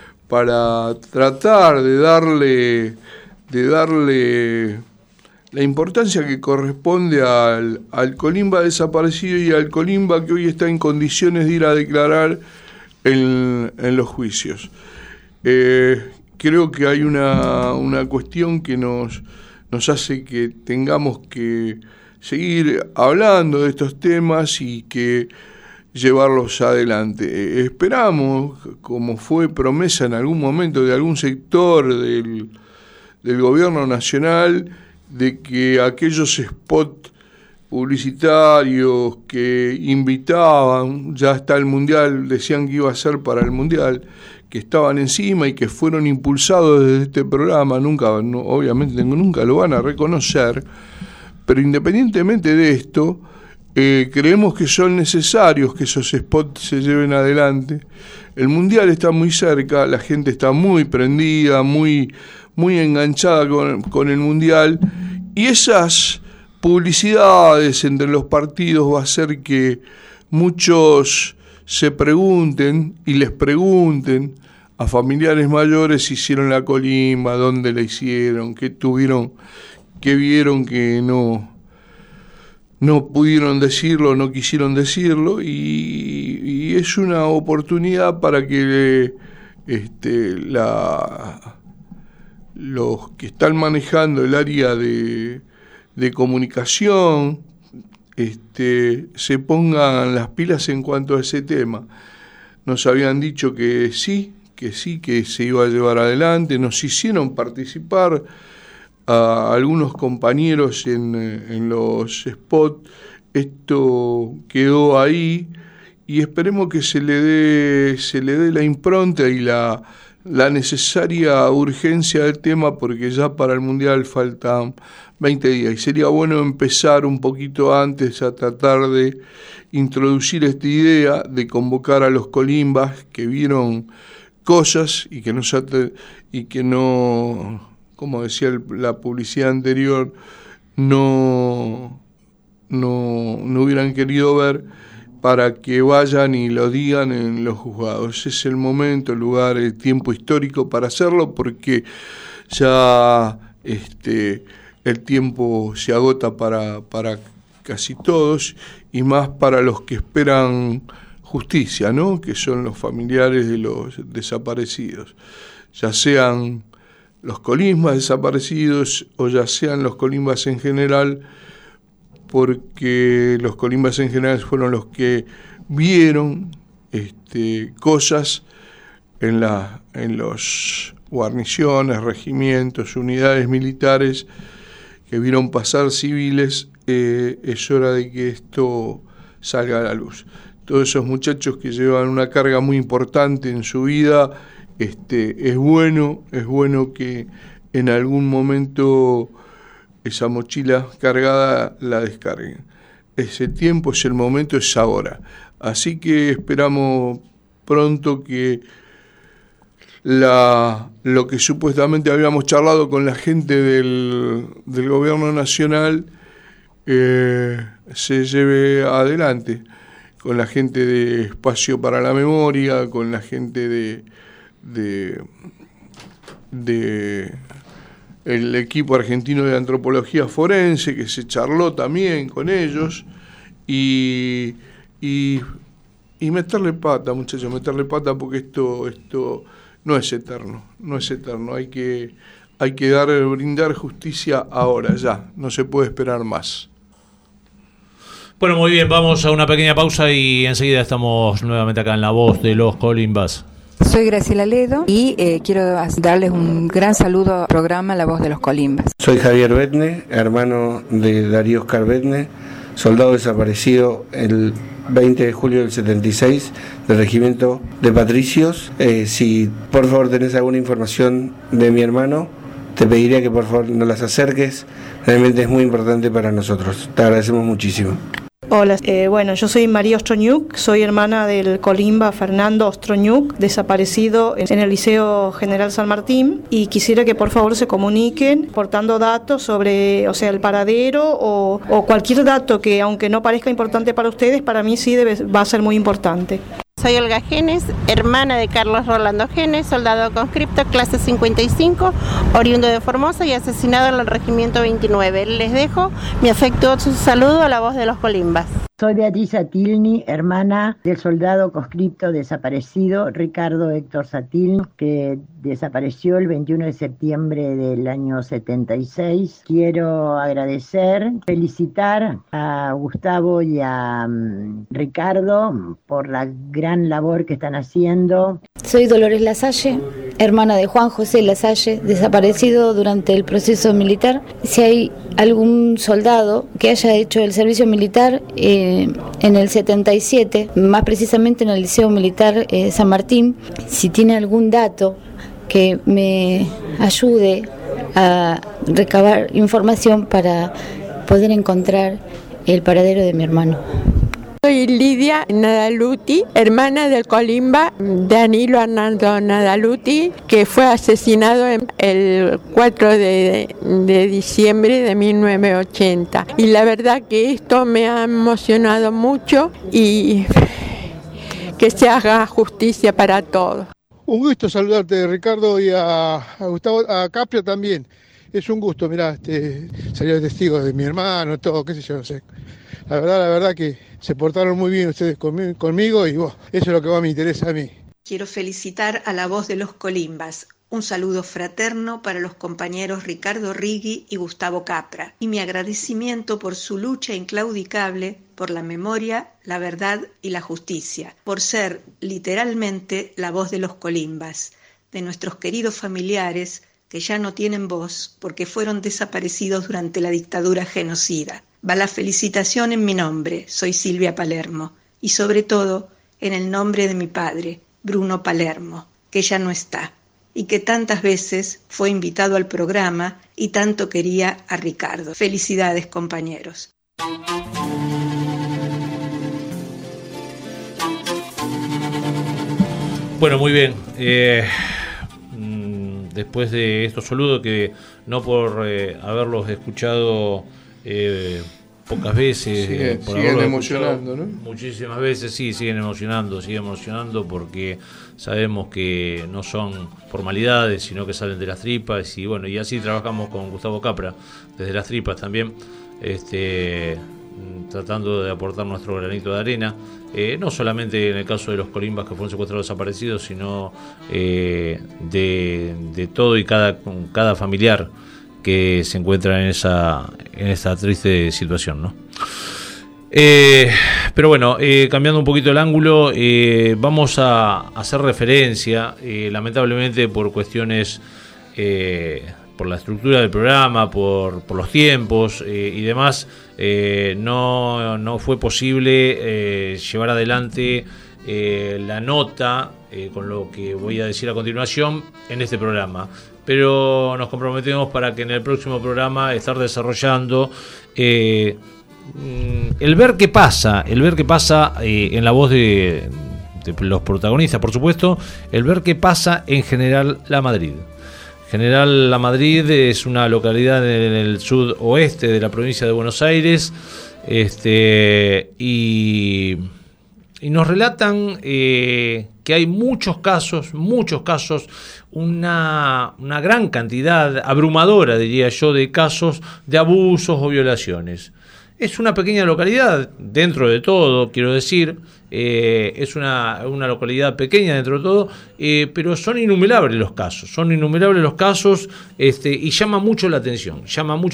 tratar de darle la importancia que corresponde al colimba desaparecido y al colimba que hoy está en condiciones de ir a declarar en los juicios. Creo que hay una cuestión que nos hace que tengamos que seguir hablando de estos temas y que llevarlos adelante. Esperamos, como fue promesa en algún momento de algún sector del gobierno nacional, de que aquellos spots publicitarios que invitaban, ya hasta el Mundial, decían que iba a ser para el Mundial, que estaban encima y que fueron impulsados desde este programa, obviamente nunca lo van a reconocer, pero independientemente de esto, creemos que son necesarios que esos spots se lleven adelante. El Mundial está muy cerca, la gente está muy prendida, muy enganchada con el Mundial, y esas publicidades entre los partidos va a hacer que muchos se pregunten y les pregunten a familiares mayores si hicieron la colimba, dónde la hicieron, qué vieron que no pudieron decirlo, no quisieron decirlo, y es una oportunidad para que los que están manejando el área de comunicación se pongan las pilas en cuanto a ese tema. Nos habían dicho que sí, que se iba a llevar adelante, nos hicieron participar a algunos compañeros en los spots. Esto quedó ahí y esperemos que se le dé la impronta y la necesaria urgencia del tema, porque ya para el Mundial faltan 20 días y sería bueno empezar un poquito antes a tratar de introducir esta idea de convocar a los colimbas que vieron cosas y que no, como decía la publicidad anterior, no hubieran querido ver, para que vayan y lo digan en los juzgados. Es el momento, el lugar, el tiempo histórico para hacerlo, porque ya el tiempo se agota para casi todos, y más para los que esperan justicia, ¿no? Que son los familiares de los desaparecidos, ya sean los colimbas desaparecidos o ya sean los colimbas en general, porque los colimbas en general fueron los que vieron cosas en los guarniciones, regimientos, unidades militares, que vieron pasar civiles. Es hora de que esto salga a la luz. Todos esos muchachos que llevan una carga muy importante en su vida, es bueno que en algún momento esa mochila cargada la descarguen. ese tiempo, es el momento, es ahora. Así que esperamos pronto que lo que supuestamente habíamos charlado con la gente del gobierno nacional se lleve adelante, con la gente de Espacio para la Memoria, con la gente de el equipo argentino de antropología forense, que se charló también con ellos, y meterle pata, muchachos, meterle pata, porque esto no es eterno, hay que brindar justicia ahora, ya, no se puede esperar más. Bueno, muy bien, vamos a una pequeña pausa y enseguida estamos nuevamente acá en La Voz de los Colimbas. Soy Graciela Ledo y quiero darles un gran saludo al programa La Voz de los Colimbas. Soy Javier Betne, hermano de Darío Oscar Betne, soldado desaparecido el 20 de julio del 76 del regimiento de Patricios. Si por favor tenés alguna información de mi hermano, te pediría que por favor nos las acerques, realmente es muy importante para nosotros. Te agradecemos muchísimo. Hola, bueno, yo soy María Ostroñuk, soy hermana del colimba Fernando Ostroñuk, desaparecido en el Liceo General San Martín, y quisiera que por favor se comuniquen aportando datos sobre, o sea, el paradero o cualquier dato que, aunque no parezca importante para ustedes, para mí sí va a ser muy importante. Soy Olga Genes, hermana de Carlos Rolando Genes, soldado conscripto, clase 55, oriundo de Formosa y asesinado en el regimiento 29. Les dejo mi afectuoso saludo a La Voz de los Colimbas. Soy Beatriz Satilni, hermana del soldado conscripto desaparecido Ricardo Héctor Satilni, que desapareció el 21 de septiembre del año 76. Quiero agradecer, felicitar a Gustavo y a Ricardo por la gran labor que están haciendo. Soy Dolores Lasalle, hermana de Juan José Lasalle, desaparecido durante el proceso militar. Si hay algún soldado que haya hecho el servicio militar en el 77, más precisamente en el Liceo Militar San Martín, si tiene algún dato que me ayude a recabar información para poder encontrar el paradero de mi hermano. Soy Lidia Nadaluti, hermana del colimba Danilo Hernando Nadaluti, que fue asesinado el 4 de diciembre de 1980. Y la verdad que esto me ha emocionado mucho y que se haga justicia para todos. Un gusto saludarte, Ricardo, y a Gustavo, a Capria también. Es un gusto, mirá, salió el testigo de mi hermano, todo, qué sé yo, no sé. La verdad que se portaron muy bien ustedes conmigo y eso es lo que más me interesa a mí. Quiero felicitar a La Voz de los Colimbas. Un saludo fraterno para los compañeros Ricardo Rigui y Gustavo Capra. Y mi agradecimiento por su lucha inclaudicable por la memoria, la verdad y la justicia. Por ser literalmente la voz de los colimbas, de nuestros queridos familiares que ya no tienen voz porque fueron desaparecidos durante la dictadura genocida. Va la felicitación en mi nombre, soy Silvia Palermo, y sobre todo en el nombre de mi padre, Bruno Palermo, que ya no está, y que tantas veces fue invitado al programa y tanto quería a Ricardo. Felicidades, compañeros. Bueno, muy bien. Después de estos saludos, que no por haberlos escuchado pocas veces, por siguen emocionando, ¿no? Muchísimas veces, sí, siguen emocionando porque sabemos que no son formalidades, sino que salen de las tripas, y bueno, y así trabajamos con Gustavo Capra, desde las tripas también, tratando de aportar nuestro granito de arena, no solamente en el caso de los colimbas que fueron secuestrados desaparecidos, sino de todo y cada familiar que se encuentra en esta triste situación, ¿no? Pero bueno, cambiando un poquito el ángulo, vamos a hacer referencia, lamentablemente por cuestiones, por la estructura del programa, por los tiempos y demás, no fue posible llevar adelante la nota con lo que voy a decir a continuación en este programa, pero nos comprometemos para que en el próximo programa estar desarrollando el ver qué pasa en la voz de los protagonistas, por supuesto, el ver qué pasa en General La Madrid. General La Madrid es una localidad en el sudoeste de la provincia de Buenos Aires, y nos relatan que hay muchos casos, una gran cantidad, abrumadora diría yo, de casos de abusos o violaciones. Es una pequeña localidad, dentro de todo, quiero decir, es una localidad pequeña dentro de todo, pero son innumerables los casos, y llama mucho la atención,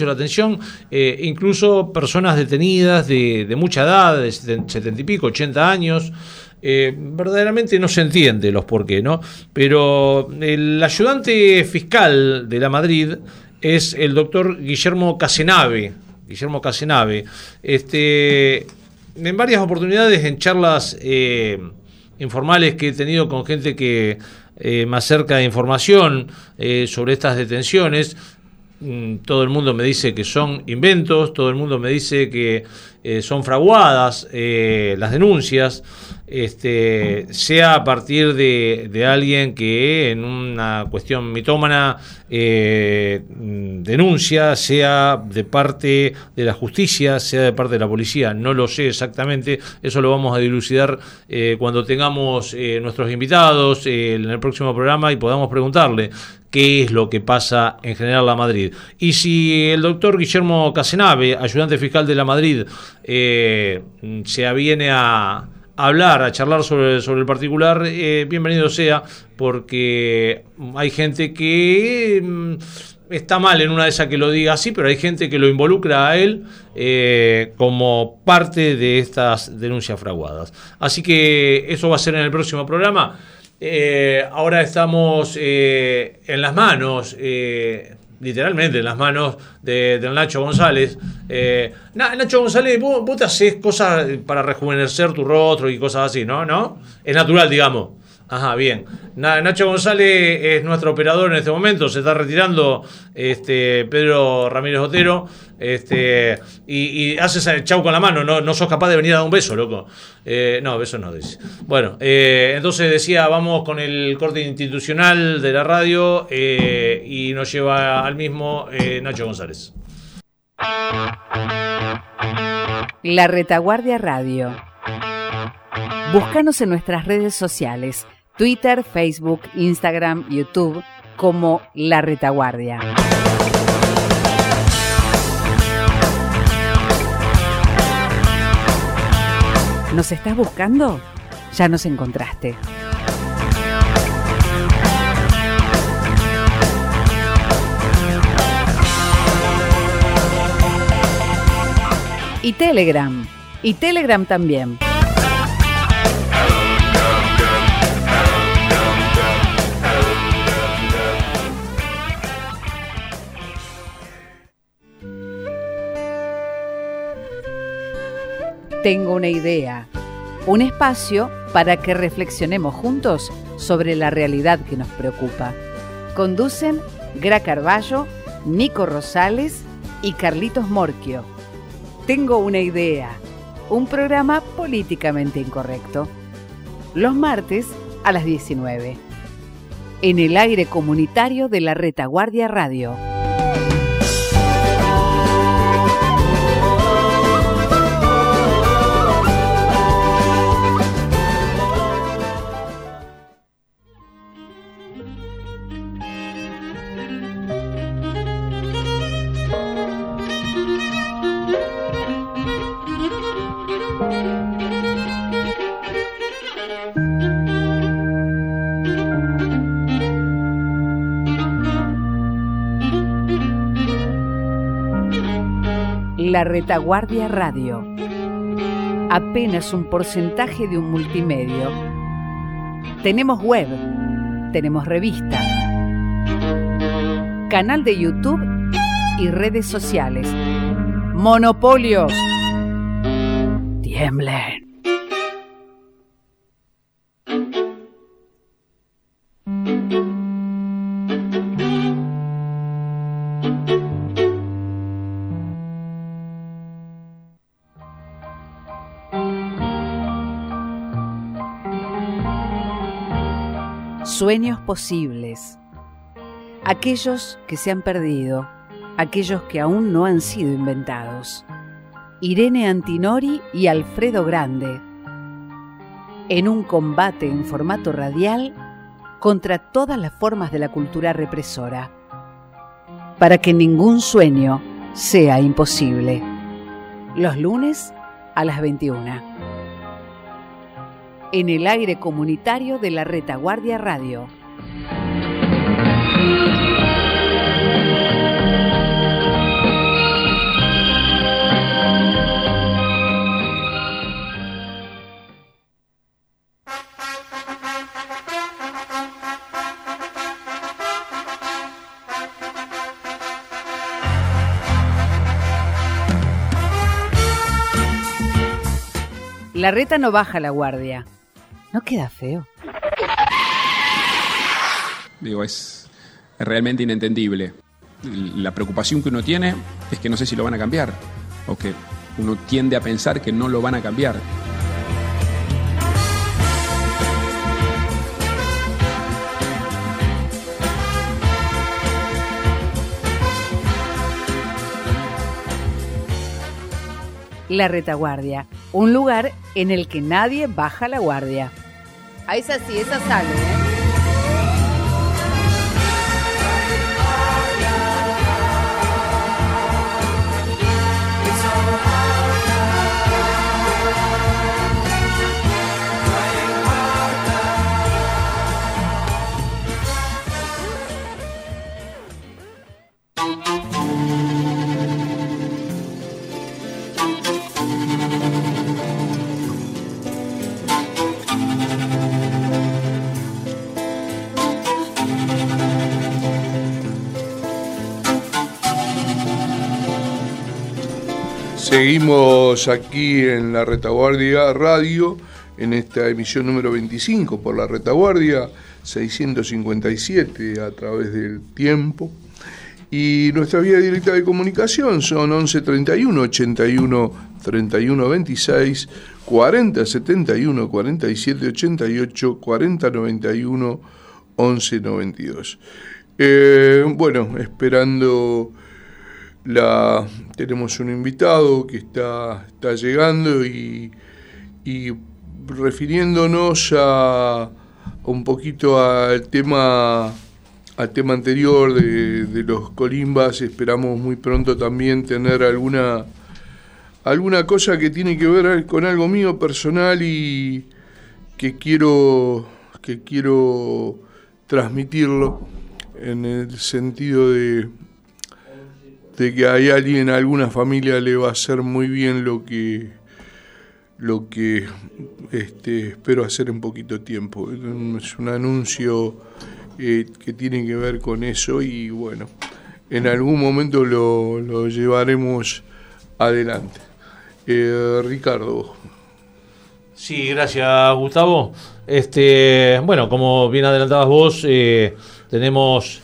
incluso personas detenidas de mucha edad, de 70 y pico, 80 años, verdaderamente no se entiende los por qué, ¿no? Pero el ayudante fiscal de La Madrid es el doctor Guillermo Casenave. En varias oportunidades, en charlas informales que he tenido con gente que me acerca de información sobre estas detenciones, todo el mundo me dice que son inventos, todo el mundo me dice que son fraguadas las denuncias, sea a partir de alguien que en una cuestión mitómana denuncia, sea de parte de la justicia, sea de parte de la policía, no lo sé exactamente, eso lo vamos a dilucidar cuando tengamos nuestros invitados en el próximo programa y podamos preguntarle qué es lo que pasa en General La Madrid. Y si el doctor Guillermo Casenave, ayudante fiscal de La Madrid, se aviene a hablar, a charlar sobre el particular, bienvenido sea, porque hay gente que está mal en una de esas que lo diga así, pero hay gente que lo involucra a él como parte de estas denuncias fraguadas. Así que eso va a ser en el próximo programa. Ahora estamos en las manos, literalmente en las manos del Nacho González. Nacho González, vos te haces cosas para rejuvenecer tu rostro y cosas así, ¿no? Es natural, digamos. Ajá, bien. Nacho González es nuestro operador en este momento, se está retirando Pedro Ramírez Otero, y haces chau con la mano, no sos capaz de venir a dar un beso, loco. No, beso no, dice. Bueno, entonces decía, vamos con el corte institucional de la radio, y nos lleva al mismo Nacho González. La Retaguardia Radio. Búscanos en nuestras redes sociales, Twitter, Facebook, Instagram, YouTube, como La Retaguardia. ¿Nos estás buscando? Ya nos encontraste. Y Telegram también. Tengo una idea, un espacio para que reflexionemos juntos sobre la realidad que nos preocupa. Conducen Gra Carballo, Nico Rosales y Carlitos Morquio. Tengo una idea, un programa políticamente incorrecto. Los martes a las 19. En el aire comunitario de la Retaguardia Radio. La Retaguardia Radio. Apenas un porcentaje de un multimedio. Tenemos web, tenemos revista, canal de YouTube y redes sociales. Monopolios. Tiemblen. sueños posibles, aquellos que se han perdido, aquellos que aún no han sido inventados. Irene Antinori y Alfredo Grande, en un combate en formato radial contra todas las formas de la cultura represora, para que ningún sueño sea imposible. Los lunes a las 21. En el aire comunitario de la Retaguardia Radio. La Reta no baja la guardia. ¿No queda feo? Digo, es realmente inentendible. La preocupación que uno tiene es que no sé si lo van a cambiar, o que uno tiende a pensar que no lo van a cambiar. La Retaguardia, un lugar en el que nadie baja la guardia. Ah, esa sí, esa sale, ¿eh? Seguimos aquí en la Retaguardia Radio, en esta emisión número 25 por la Retaguardia, 657 a través del tiempo. Y nuestra vía directa de comunicación son 11 31 81 31 26, 40 71 47 88, 40 91 11 92. Bueno, esperando... tenemos un invitado que está llegando y refiriéndonos a un poquito al tema anterior de los colimbas. Esperamos muy pronto también tener alguna cosa que tiene que ver con algo mío personal y que quiero transmitirlo en el sentido de que hay alguien, a alguna familia le va a hacer muy bien lo que espero hacer en poquito tiempo. Es un anuncio que tiene que ver con eso y bueno, en algún momento lo llevaremos adelante. Ricardo. Sí, gracias, Gustavo. Bueno, como bien adelantabas vos, tenemos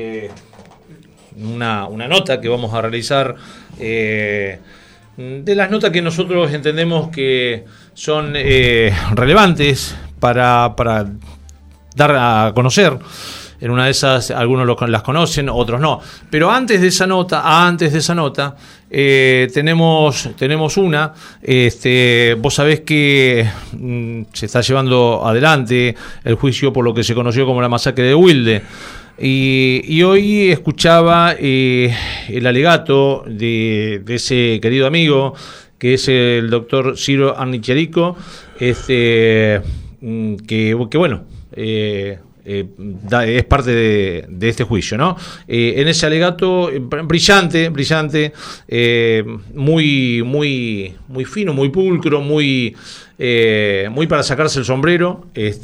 una nota que vamos a realizar, de las notas que nosotros entendemos que son relevantes para dar a conocer. En una de esas algunos las conocen, otros no. Pero antes de esa nota, tenemos una. Vos sabés que se está llevando adelante el juicio por lo que se conoció como la masacre de Wilde. Y hoy escuchaba el alegato de ese querido amigo, que es el doctor Ciro Arnicherico, que bueno, es parte de este juicio, ¿no? En ese alegato brillante, muy fino, muy pulcro, muy para sacarse el sombrero,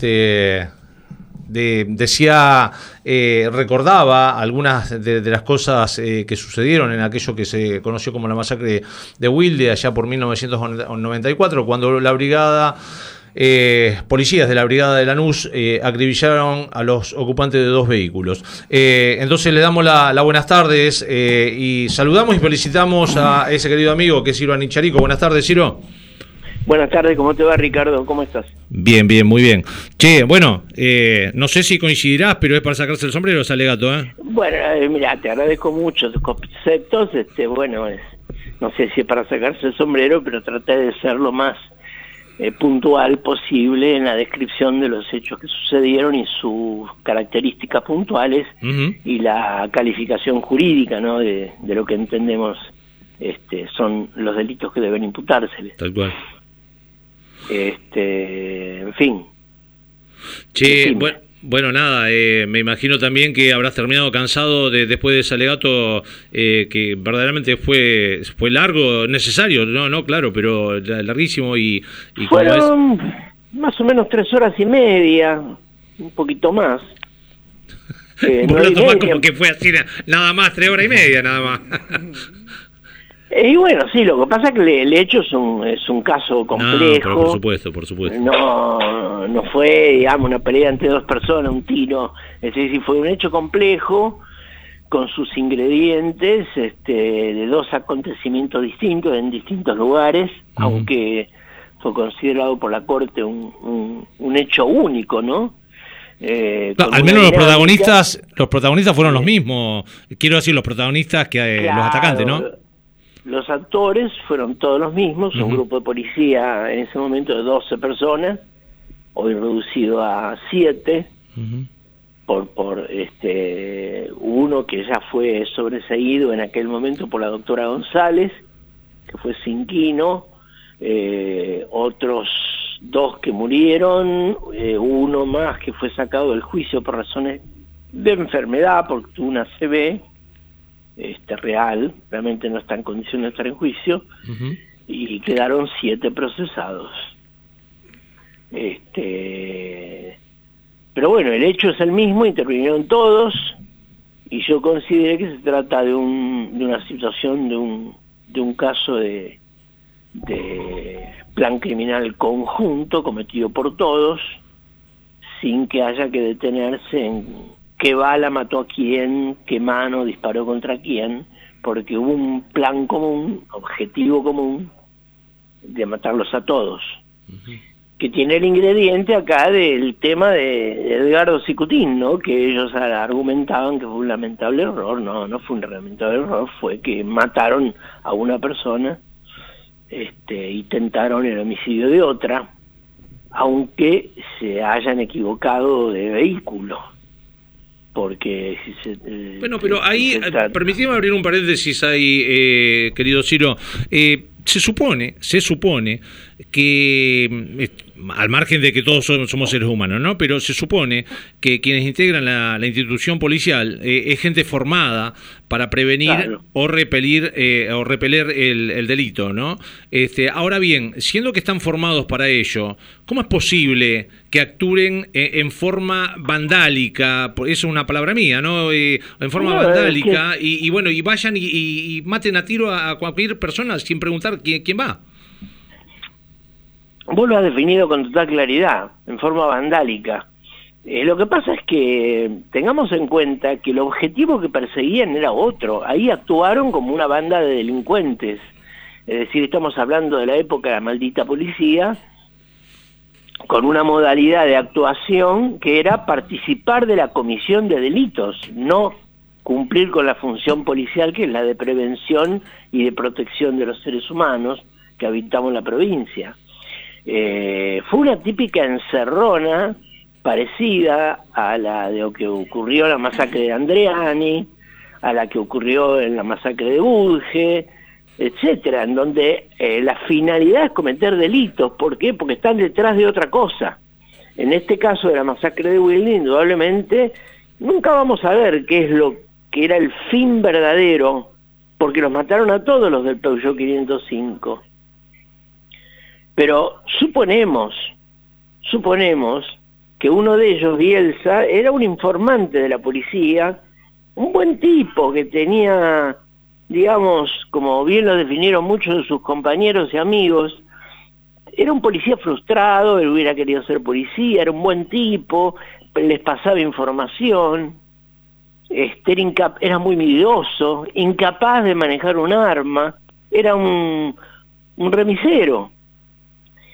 recordaba algunas de las cosas que sucedieron en aquello que se conoció como la masacre de Wilde allá por 1994, cuando la brigada policías de la brigada de Lanús acribillaron a los ocupantes de 2 vehículos. Entonces le damos las buenas tardes y saludamos y felicitamos a ese querido amigo que es Ciro Arnicherico. Buenas tardes, Ciro. Buenas tardes, ¿cómo te va, Ricardo? ¿Cómo estás? Bien, bien, muy bien. Che, bueno, no sé si coincidirás, pero es para sacarse el sombrero, sale gato, ¿eh? Bueno, mira, te agradezco mucho tus conceptos, bueno, no sé si es para sacarse el sombrero, pero traté de ser lo más puntual posible en la descripción de los hechos que sucedieron y sus características puntuales y la calificación jurídica, ¿no? De lo que entendemos son los delitos que deben imputársele. Tal cual. En fin. Che, bueno, nada, me imagino también que habrás terminado cansado después de ese alegato que verdaderamente fue largo, necesario, no, claro, pero larguísimo y fueron más o menos 3 horas y media, un poquito más. Vos lo tomás como que fue así, nada más, 3 horas y media, nada más. Y bueno, sí, lo que pasa es que el hecho es un caso complejo. No, pero por supuesto. No fue, digamos, una pelea entre 2 personas, un tiro. Es decir, fue un hecho complejo con sus ingredientes de 2 acontecimientos distintos en distintos lugares, aunque fue considerado por la Corte un hecho único, ¿no? Al menos los protagonistas fueron los mismos. Quiero decir, los protagonistas que los atacantes, ¿no? Los actores fueron todos los mismos, un grupo de policía en ese momento de 12 personas, hoy reducido a 7, por uno que ya fue sobreseído en aquel momento por la doctora González, que fue cinquino, otros 2 que murieron, uno más que fue sacado del juicio por razones de enfermedad, porque tuvo una CB, realmente no está en condiciones de estar en juicio, y quedaron 7 procesados. Pero bueno, el hecho es el mismo, intervinieron todos, y yo consideré que se trata de una situación, de un caso de plan criminal conjunto cometido por todos, sin que haya que detenerse en qué bala mató a quién, qué mano disparó contra quién, porque hubo un plan común, objetivo común, de matarlos a todos, que tiene el ingrediente acá del tema de Edgardo Cicutín, ¿no? Que ellos argumentaban que fue un lamentable error. No fue un lamentable error, fue que mataron a una persona y tentaron el homicidio de otra, aunque se hayan equivocado de vehículo. Porque bueno, pero ahí permitime abrir un paréntesis ahí, querido Ciro. Se supone que, al margen de que todos somos seres humanos, ¿no? Pero se supone que quienes integran la institución policial es gente formada para prevenir, claro, o repeler el delito, ¿no? Ahora bien, siendo que están formados para ello, ¿cómo es posible que actúen en forma vandálica? Eso es una palabra mía, ¿no? En forma vandálica, y bueno, y vayan y maten a tiro a cualquier persona sin preguntar quién va. Vos lo has definido con total claridad, en forma vandálica. Lo que pasa es que tengamos en cuenta que el objetivo que perseguían era otro. Ahí actuaron como una banda de delincuentes. Es decir, estamos hablando de la época de la maldita policía, con una modalidad de actuación que era participar de la comisión de delitos, no cumplir con la función policial, que es la de prevención y de protección de los seres humanos que habitamos la provincia. Fue una típica encerrona parecida a la de lo que ocurrió en la masacre de Andreani, a la que ocurrió en la masacre de Budge, etcétera, en donde la finalidad es cometer delitos. ¿Por qué? Porque están detrás de otra cosa. En este caso de la masacre de Wilde, indudablemente nunca vamos a ver qué es lo que era el fin verdadero, porque los mataron a todos los del Peugeot 505. Pero suponemos que uno de ellos, Bielsa, era un informante de la policía, un buen tipo que tenía, digamos, como bien lo definieron muchos de sus compañeros y amigos, era un policía frustrado, él hubiera querido ser policía, era un buen tipo, les pasaba información, era muy miedoso, incapaz de manejar un arma, era un remisero.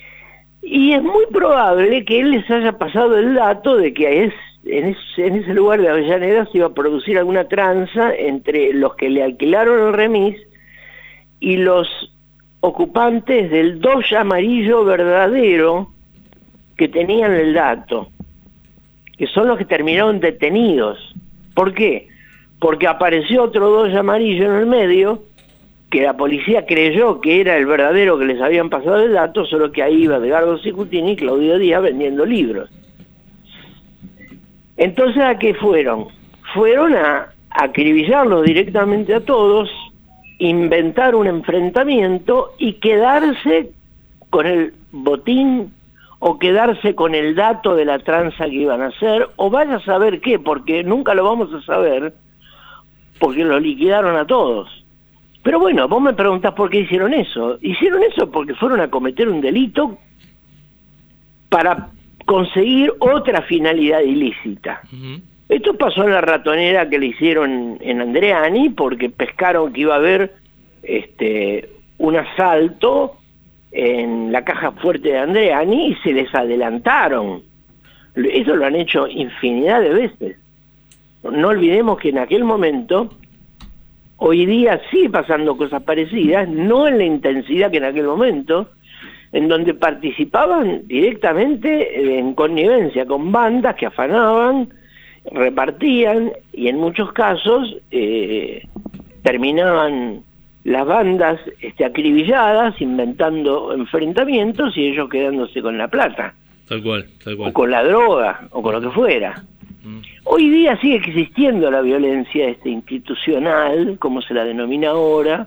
Y es muy probable que él les haya pasado el dato de que en ese lugar de Avellaneda se iba a producir alguna tranza entre los que le alquilaron el remis y los ocupantes del Dodge amarillo verdadero que tenían el dato, que son los que terminaron detenidos. ¿Por qué? Porque apareció otro Dodge amarillo en el medio, que la policía creyó que era el verdadero que les habían pasado el dato, solo que ahí iba Edgardo Cicutini y Claudio Díaz vendiendo libros. Entonces, ¿a qué fueron? Fueron a acribillarlos directamente a todos, inventar un enfrentamiento y quedarse con el botín o quedarse con el dato de la tranza que iban a hacer, o vaya a saber qué, porque nunca lo vamos a saber, porque lo liquidaron a todos. Pero bueno, vos me preguntás por qué hicieron eso. Hicieron eso porque fueron a cometer un delito para conseguir otra finalidad ilícita. Esto pasó en la ratonera que le hicieron en Andreani, porque pescaron que iba a haber un asalto en la caja fuerte de Andreani y se les adelantaron. Eso lo han hecho infinidad de veces. No olvidemos que en aquel momento, hoy día sigue pasando cosas parecidas, no en la intensidad que en aquel momento, en donde participaban directamente en connivencia con bandas que afanaban, repartían, y en muchos casos terminaban las bandas acribilladas, inventando enfrentamientos y ellos quedándose con la plata. Tal cual. O con la droga, o con lo que fuera. Hoy día sigue existiendo la violencia institucional, como se la denomina ahora,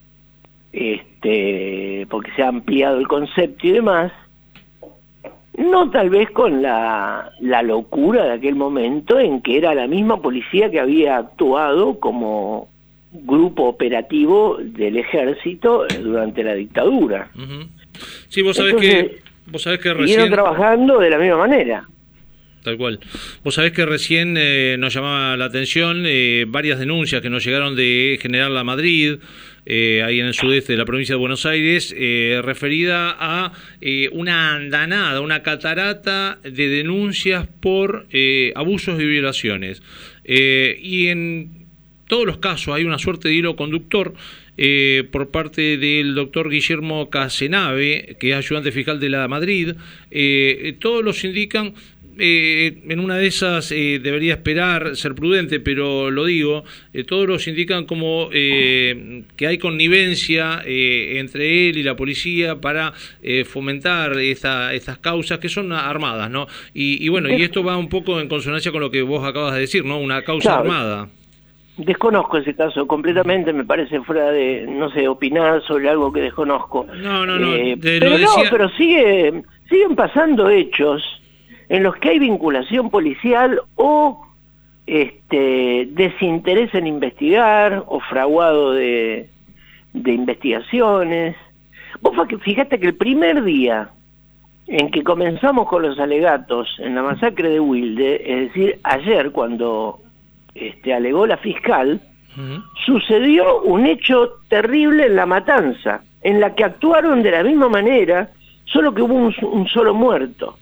porque se ha ampliado el concepto y demás, no tal vez con la locura de aquel momento en que era la misma policía que había actuado como grupo operativo del ejército durante la dictadura. Sí, vos sabés que recién siguieron trabajando de la misma manera. Tal cual. Vos sabés que recién nos llamaba la atención varias denuncias que nos llegaron de General La Madrid, ahí en el sudeste de la provincia de Buenos Aires, referida a una andanada, una catarata de denuncias por abusos y violaciones. Y en todos los casos hay una suerte de hilo conductor por parte del doctor Guillermo Casenave, que es ayudante fiscal de La Madrid. Todos los indican, en una de esas debería esperar, ser prudente, pero lo digo, todos los indican como que hay connivencia entre él y la policía para fomentar estas causas que son armadas, ¿no? Y bueno, y esto va un poco en consonancia con lo que vos acabas de decir, ¿no? Una causa armada. Desconozco ese caso completamente, me parece fuera de, no sé, opinar sobre algo que desconozco. No, pero siguen pasando hechos en los que hay vinculación policial o desinterés en investigar o fraguado de investigaciones. Vos fíjate que el primer día en que comenzamos con los alegatos en la masacre de Wilde, es decir, ayer cuando alegó la fiscal, sucedió un hecho terrible en La Matanza, en la que actuaron de la misma manera, solo que hubo un solo muerto.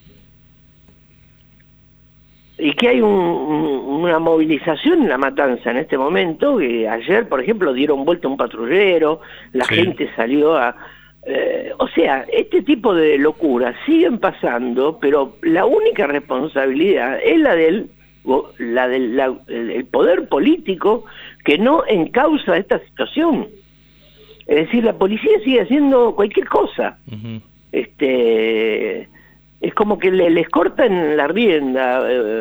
Y que hay una movilización en La Matanza en este momento, que ayer, por ejemplo, dieron vuelta un patrullero, la gente salió a... o sea, este tipo de locuras siguen pasando, pero la única responsabilidad es la del poder político que no encausa esta situación. Es decir, la policía sigue haciendo cualquier cosa. Es como que les cortan la rienda,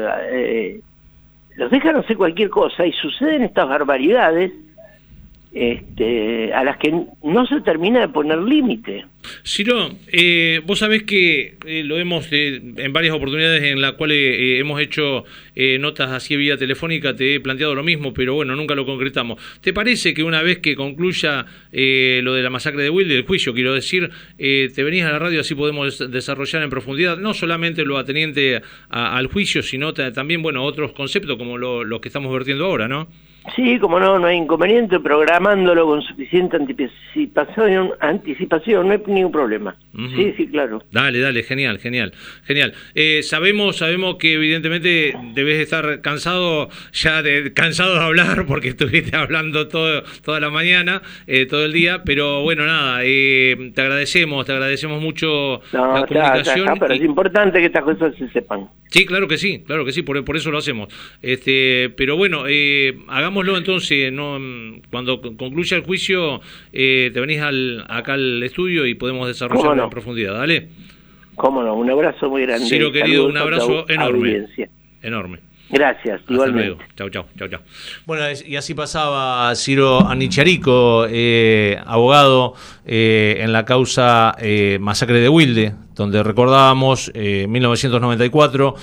los dejan hacer cualquier cosa y suceden estas barbaridades a las que no se termina de poner límite. Ciro, vos sabés que lo hemos en varias oportunidades en las cuales hemos hecho notas así vía telefónica, te he planteado lo mismo, pero bueno, nunca lo concretamos. ¿Te parece que una vez que concluya lo de la masacre de Wilde, el juicio, quiero decir, te venís a la radio, así podemos desarrollar en profundidad no solamente lo ateniente al juicio, sino también, bueno, otros conceptos como los que estamos vertiendo ahora, ¿no? Sí, como no hay inconveniente, programándolo con suficiente anticipación, no hay ningún problema. Ujú. Sí, claro. Dale, genial. Sabemos que evidentemente debes estar cansado de hablar, porque estuviste hablando toda la mañana, todo el día, pero bueno, nada, te agradecemos mucho la comunicación. Pero es importante que estas cosas se sepan. Sí, claro que sí, por eso lo hacemos. Pero bueno, hagámoslo entonces, ¿no? Cuando concluya el juicio, te venís acá al estudio y podemos desarrollarlo en profundidad, ¿dale? Cómo no, un abrazo muy grande. Ciro, querido, un Saludos a abrazo tu enorme. audiencia. Enorme. Gracias, Hasta igualmente. luego. Chau. Bueno, y así pasaba Ciro Anicharico, abogado en la causa Masacre de Wilde, donde recordábamos 1994,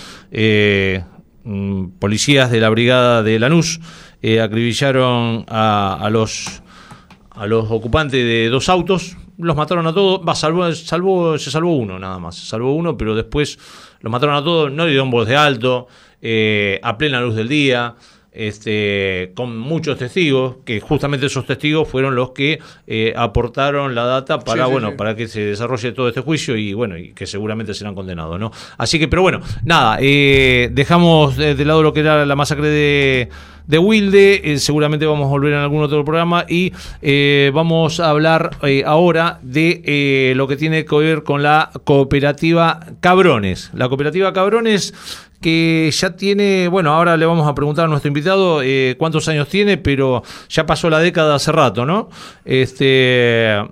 policías de la brigada de Lanús acribillaron a los ocupantes de 2 autos, los mataron a todos, se salvó uno nada más, pero después los mataron a todos, no le dieron voz de alto, a plena luz del día, con muchos testigos, que justamente esos testigos fueron los que aportaron la data para para que se desarrolle todo este juicio y que seguramente serán condenados, ¿no? Así que, pero bueno, nada, dejamos de lado lo que era la masacre de Wilde, seguramente vamos a volver en algún otro programa y vamos a hablar ahora de lo que tiene que ver con la cooperativa Cabrones. La cooperativa Cabrones, que ya tiene, ahora le vamos a preguntar a nuestro invitado cuántos años tiene, pero ya pasó la década hace rato, ¿no? Desde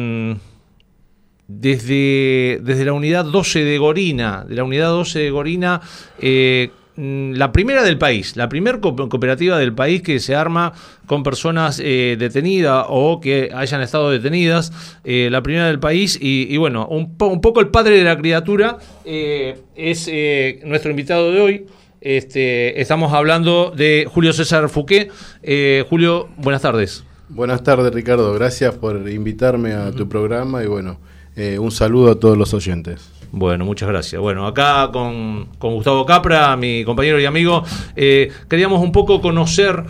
la unidad 12 de Gorina, la primera del país, la primera cooperativa del país que se arma con personas detenidas o que hayan estado detenidas, la primera del país y un poco el padre de la criatura es nuestro invitado de hoy. Estamos hablando de Julio César Fouquet. Julio, buenas tardes. Buenas tardes, Ricardo, gracias por invitarme a tu programa y un saludo a todos los oyentes. Bueno, muchas gracias. Bueno, acá con Gustavo Capra, mi compañero y amigo, queríamos un poco conocer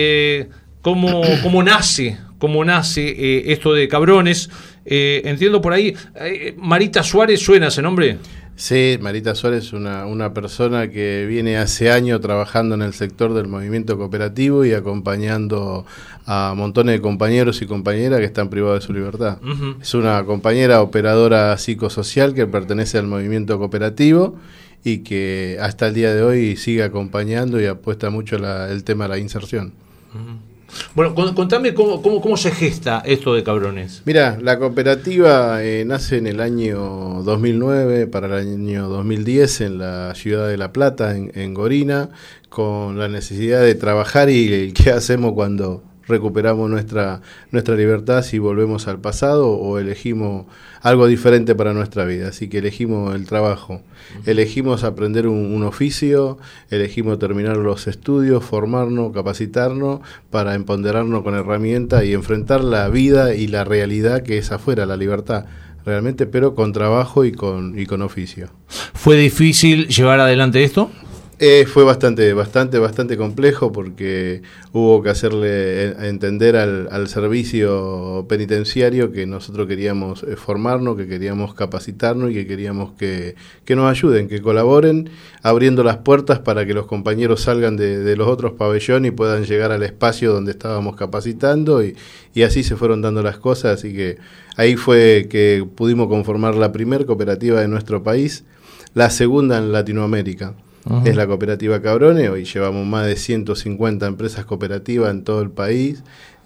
cómo nace esto de Cabrones. Entiendo por ahí, Marita Suárez, ¿suena ese nombre? Sí, Marita Suárez es una persona que viene hace años trabajando en el sector del movimiento cooperativo y acompañando a montones de compañeros y compañeras que están privados de su libertad. Uh-huh. Es una compañera operadora psicosocial que pertenece al movimiento cooperativo y que hasta el día de hoy sigue acompañando y apuesta mucho el tema de la inserción. Uh-huh. Bueno, contame cómo se gesta esto de Cabrones. Mira, la cooperativa nace en el año 2009, para el año 2010 en la ciudad de La Plata, en Gorina, con la necesidad de trabajar y qué hacemos cuando recuperamos nuestra libertad, si volvemos al pasado o elegimos algo diferente para nuestra vida. Así que elegimos el trabajo, elegimos aprender un oficio, elegimos terminar los estudios, formarnos, capacitarnos para empoderarnos con herramientas y enfrentar la vida y la realidad que es afuera, la libertad realmente, pero con trabajo y con oficio. ¿Fue difícil llevar adelante esto? Fue bastante complejo porque hubo que hacerle entender al servicio penitenciario que nosotros queríamos formarnos, que queríamos capacitarnos y que queríamos que nos ayuden, que colaboren abriendo las puertas para que los compañeros salgan de los otros pabellones y puedan llegar al espacio donde estábamos capacitando y así se fueron dando las cosas, así que ahí fue que pudimos conformar la primera cooperativa de nuestro país, la segunda en Latinoamérica. Uh-huh. Es la cooperativa Cabrones. Hoy llevamos más de 150 empresas cooperativas en todo el país,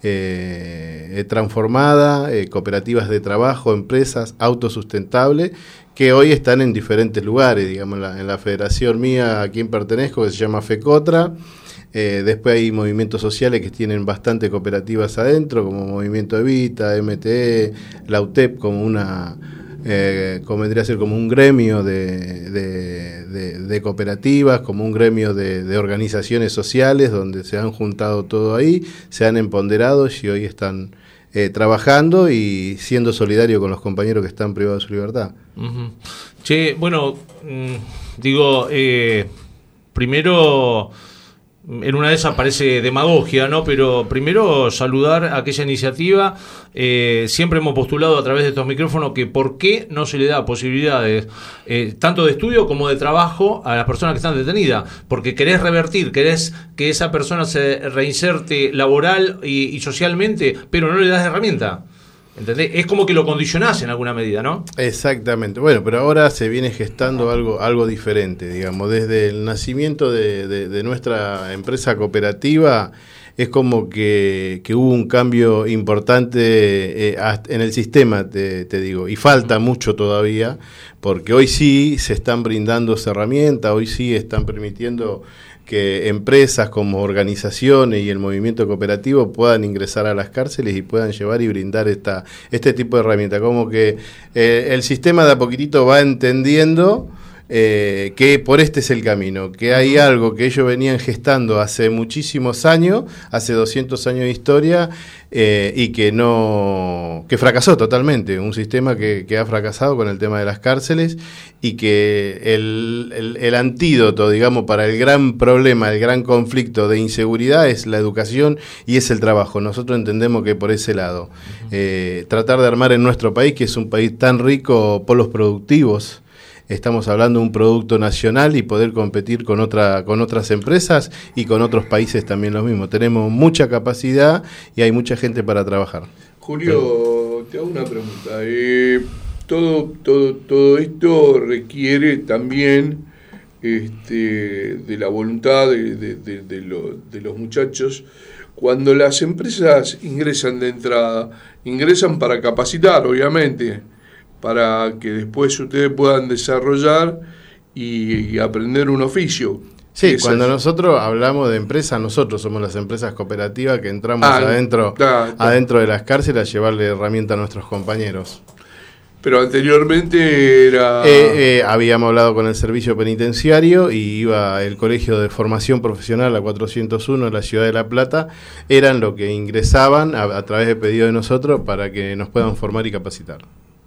transformada, cooperativas de trabajo, empresas autosustentables que hoy están en diferentes lugares, digamos, en la federación mía a quien pertenezco, que se llama FECOTRA. Después hay movimientos sociales que tienen bastante cooperativas adentro, como Movimiento Evita, MTE, la UTEP, como como vendría a ser como un gremio de cooperativas, como un gremio de organizaciones sociales donde se han juntado todo ahí, se han empoderado y hoy están trabajando y siendo solidarios con los compañeros que están privados de su libertad. Uh-huh. Che, bueno, primero en una de esas parece demagogia, ¿no? Pero primero saludar aquella iniciativa. Siempre hemos postulado a través de estos micrófonos que por qué no se le da posibilidades tanto de estudio como de trabajo a las personas que están detenidas, porque querés revertir, querés que esa persona se reinserte laboral y socialmente, pero no le das herramienta. ¿Entendés? Es como que lo condicionás en alguna medida, ¿no? Exactamente. Bueno, pero ahora se viene gestando algo diferente, digamos. Desde el nacimiento de nuestra empresa cooperativa, es como que hubo un cambio importante en el sistema, te digo, y falta mucho todavía, porque hoy sí se están brindando herramientas, hoy sí están permitiendo que empresas como organizaciones y el movimiento cooperativo puedan ingresar a las cárceles y puedan llevar y brindar este tipo de herramientas. Como que el sistema de a poquitito va entendiendo que por este es el camino, que hay algo que ellos venían gestando hace muchísimos años, hace 200 años de historia, y que fracasó totalmente, un sistema que ha fracasado con el tema de las cárceles, y que el antídoto, digamos, para el gran problema, el gran conflicto de inseguridad es la educación y es el trabajo. Nosotros entendemos que por ese lado, tratar de armar en nuestro país, que es un país tan rico, polos productivos. Estamos hablando de un producto nacional y poder competir con otras empresas y con otros países también lo mismo. Tenemos mucha capacidad y hay mucha gente para trabajar. Julio, te hago una pregunta. Todo esto requiere también de la voluntad de los muchachos. Cuando las empresas ingresan de entrada, ingresan para capacitar, obviamente, para que después ustedes puedan desarrollar y aprender un oficio. Sí, cuando nosotros hablamos de empresas, nosotros somos las empresas cooperativas que entramos adentro de las cárceles a llevarle herramienta a nuestros compañeros. Pero anteriormente era... habíamos hablado con el servicio penitenciario y iba el Colegio de Formación Profesional, la 401, de la Ciudad de La Plata, eran los que ingresaban a través de pedido de nosotros para que nos puedan formar y capacitar.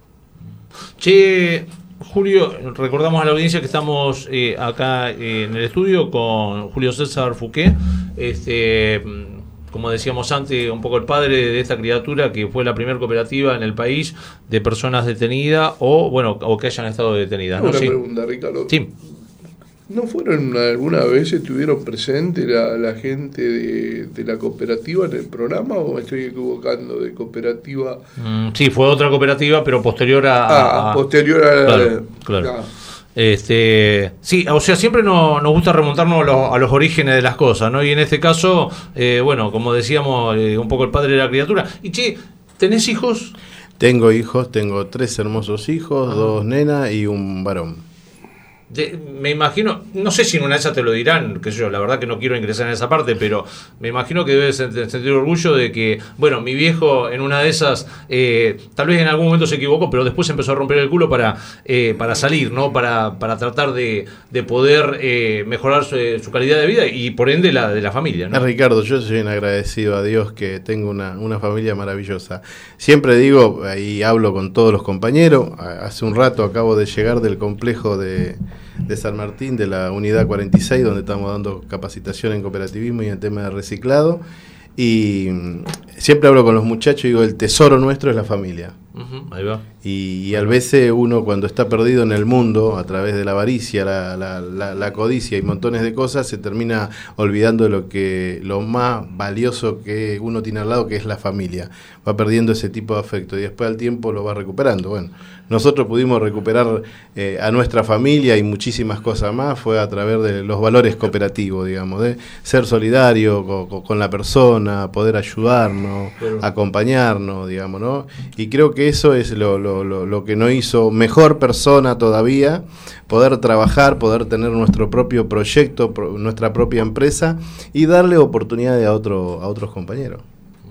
Che, Julio, recordamos a la audiencia que estamos acá en el estudio con Julio César Fouquet, como decíamos antes, un poco el padre de esta criatura que fue la primera cooperativa en el país de personas detenidas o que hayan estado detenidas. Una pregunta, Ricardo. Sí. ¿No fueron alguna vez, estuvieron presentes la gente de la cooperativa en el programa o me estoy equivocando de cooperativa? Sí, fue otra cooperativa, pero posterior posterior a... Claro. Sí, o sea, siempre nos gusta remontarnos a los orígenes de las cosas, ¿no? Y en este caso, como decíamos, un poco el padre de la criatura. Y che, ¿tenés hijos? Tengo hijos, tengo 3 hermosos hijos, 2 nenas y un varón. Me imagino, no sé si en una de esas te lo dirán, qué sé yo, la verdad que no quiero ingresar en esa parte, pero me imagino que debes sentir orgullo de que, mi viejo en una de esas, tal vez en algún momento se equivocó, pero después empezó a romper el culo para salir, ¿no? Para tratar de poder mejorar su calidad de vida y por ende la de la familia, ¿no? Ricardo, yo soy un agradecido a Dios que tengo una familia maravillosa. Siempre digo, y hablo con todos los compañeros, hace un rato acabo de llegar del complejo de San Martín, de la unidad 46, donde estamos dando capacitación en cooperativismo y en tema de reciclado, y siempre hablo con los muchachos y digo, el tesoro nuestro es la familia. Ahí va. Y a veces uno, cuando está perdido en el mundo a través de la avaricia, la codicia y montones de cosas, se termina olvidando de lo más valioso que uno tiene al lado, que es la familia. Va perdiendo ese tipo de afecto y después al tiempo lo va recuperando. Bueno, nosotros pudimos recuperar a nuestra familia y muchísimas cosas más, fue a través de los valores cooperativos, digamos, de ser solidario con la persona, poder ayudarnos, acompañarnos, digamos, ¿no? Y creo que eso es lo que nos hizo mejor persona todavía, poder trabajar, poder tener nuestro propio proyecto, nuestra propia empresa y darle oportunidades a otros compañeros.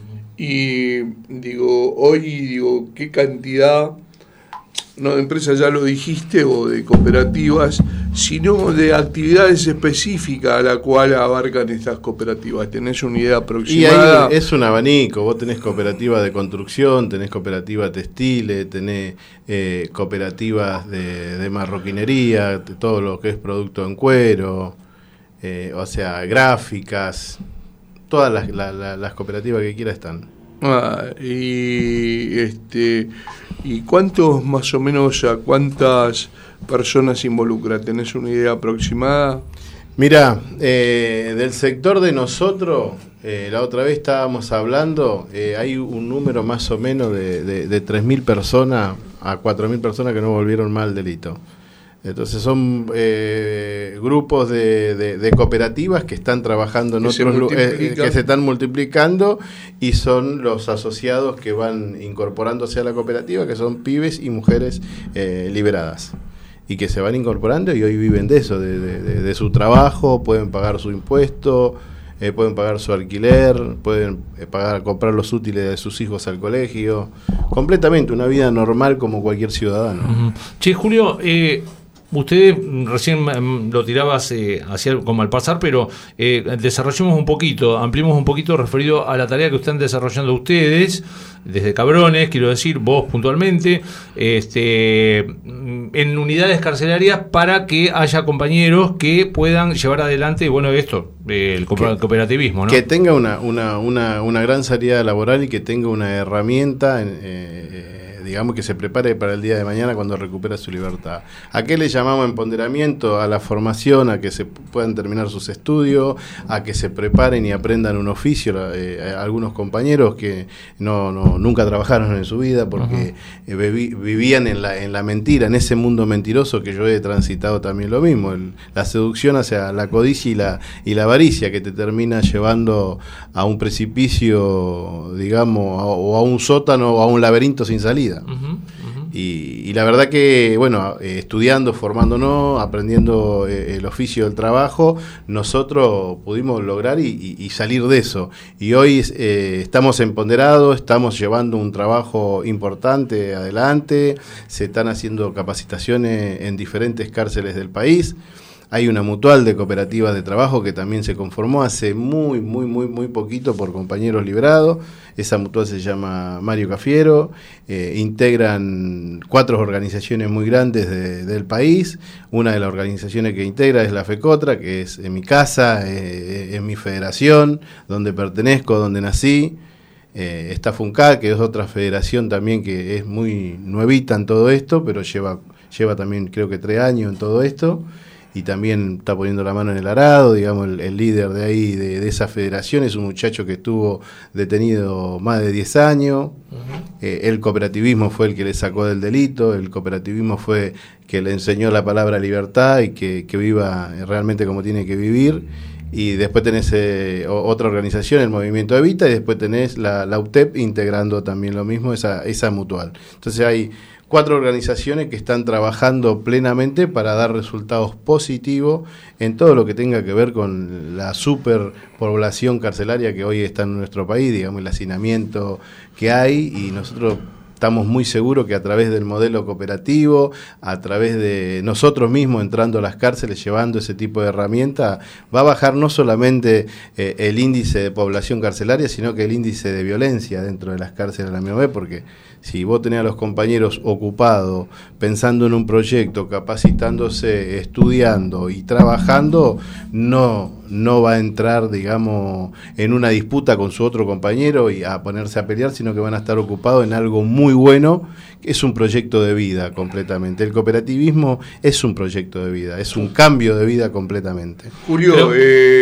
Y hoy qué cantidad, no de empresas, ya lo dijiste, o de cooperativas, sino de actividades específicas a la cual abarcan estas cooperativas. ¿Tenés una idea aproximada? Y ahí es un abanico. Vos tenés cooperativas de construcción, tenés cooperativas textiles, tenés cooperativas de marroquinería, todo lo que es producto en cuero. o sea, gráficas, todas las cooperativas que quiera están. ¿Y cuántos más o menos, a cuántas personas involucra? ¿Tenés una idea aproximada? Mira, del sector de nosotros, la otra vez estábamos hablando, hay un número más o menos de 3.000 personas a 4.000 personas que no volvieron más al delito. Entonces son grupos de cooperativas que están trabajando en otros lugares, que se están multiplicando, y son los asociados que van incorporándose a la cooperativa, que son pibes y mujeres liberadas, y que se van incorporando y hoy viven de eso, de su trabajo, pueden pagar su impuesto, pueden pagar su alquiler, pueden comprar los útiles de sus hijos al colegio, completamente una vida normal como cualquier ciudadano. Uh-huh. Che, Julio, usted recién lo tirabas hacia como al pasar, pero desarrollemos un poquito, ampliemos un poquito referido a la tarea que están desarrollando ustedes, desde Cabrones, quiero decir, vos puntualmente, en unidades carcelarias, para que haya compañeros que puedan llevar adelante, bueno, esto, el cooperativismo, ¿no? Que tenga una gran salida laboral y que tenga una herramienta digamos, que se prepare para el día de mañana cuando recupera su libertad. ¿A qué le llamamos empoderamiento? A la formación, a que se puedan terminar sus estudios, a que se preparen y aprendan un oficio. Algunos compañeros que nunca trabajaron en su vida porque vivían en la mentira, en ese mundo mentiroso que yo he transitado también lo mismo, la seducción hacia la codicia y la avaricia, que te termina llevando a un precipicio, digamos, o a un sótano o a un laberinto sin salida. Y la verdad que, bueno, estudiando, formándonos, aprendiendo el oficio del trabajo, nosotros pudimos lograr y salir de eso. Y hoy estamos empoderados, estamos llevando un trabajo importante adelante, se están haciendo capacitaciones en diferentes cárceles del país. Hay una mutual de cooperativas de trabajo que también se conformó hace muy poquito por compañeros liberados. Esa mutual se llama Mario Cafiero. Integran 4 organizaciones muy grandes del país. Una de las organizaciones que integra es la FECOTRA, que es en mi casa, en mi federación, donde pertenezco, donde nací. Está FUNCAD, que es otra federación también que es muy nuevita en todo esto, pero lleva también creo que 3 años en todo esto. Y también está poniendo la mano en el arado, digamos, el líder de ahí, de esa federación, es un muchacho que estuvo detenido más de 10 años. El cooperativismo fue el que le sacó del delito, el cooperativismo fue que le enseñó la palabra libertad y que viva realmente como tiene que vivir. Y después tenés otra organización, el Movimiento Evita, y después tenés la UTEP integrando también lo mismo, esa mutual. Entonces hay 4 organizaciones que están trabajando plenamente para dar resultados positivos en todo lo que tenga que ver con la superpoblación carcelaria que hoy está en nuestro país, digamos, el hacinamiento que hay, y nosotros estamos muy seguros que a través del modelo cooperativo, a través de nosotros mismos entrando a las cárceles, llevando ese tipo de herramientas, va a bajar no solamente el índice de población carcelaria, sino que el índice de violencia dentro de las cárceles, a mi vez, porque si vos tenés a los compañeros ocupados, pensando en un proyecto, capacitándose, estudiando y trabajando, no va a entrar, digamos, en una disputa con su otro compañero y a ponerse a pelear, sino que van a estar ocupados en algo muy bueno, que es un proyecto de vida completamente. El cooperativismo es un proyecto de vida, es un cambio de vida completamente. Julio,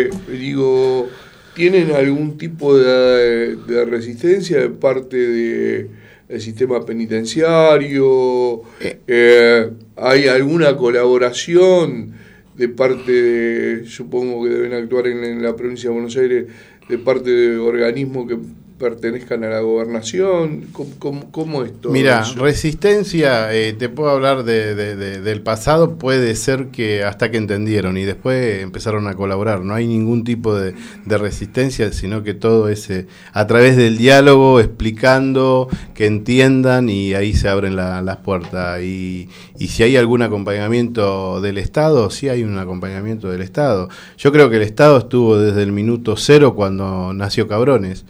¿tienen algún tipo de resistencia de parte del sistema penitenciario? ¿Hay alguna colaboración de parte de, supongo que deben actuar en la provincia de Buenos Aires, de parte de organismos que pertenezcan a la gobernación? ¿Cómo es todo? Mira, eso? Resistencia, te puedo hablar del pasado, puede ser que hasta que entendieron y después empezaron a colaborar. No hay ningún tipo de resistencia, sino que todo es a través del diálogo, explicando, que entiendan, y ahí se abren las puertas. Y si hay algún acompañamiento del Estado, sí hay un acompañamiento del Estado. Yo creo que el Estado estuvo desde el minuto 0 cuando nació Cabrones,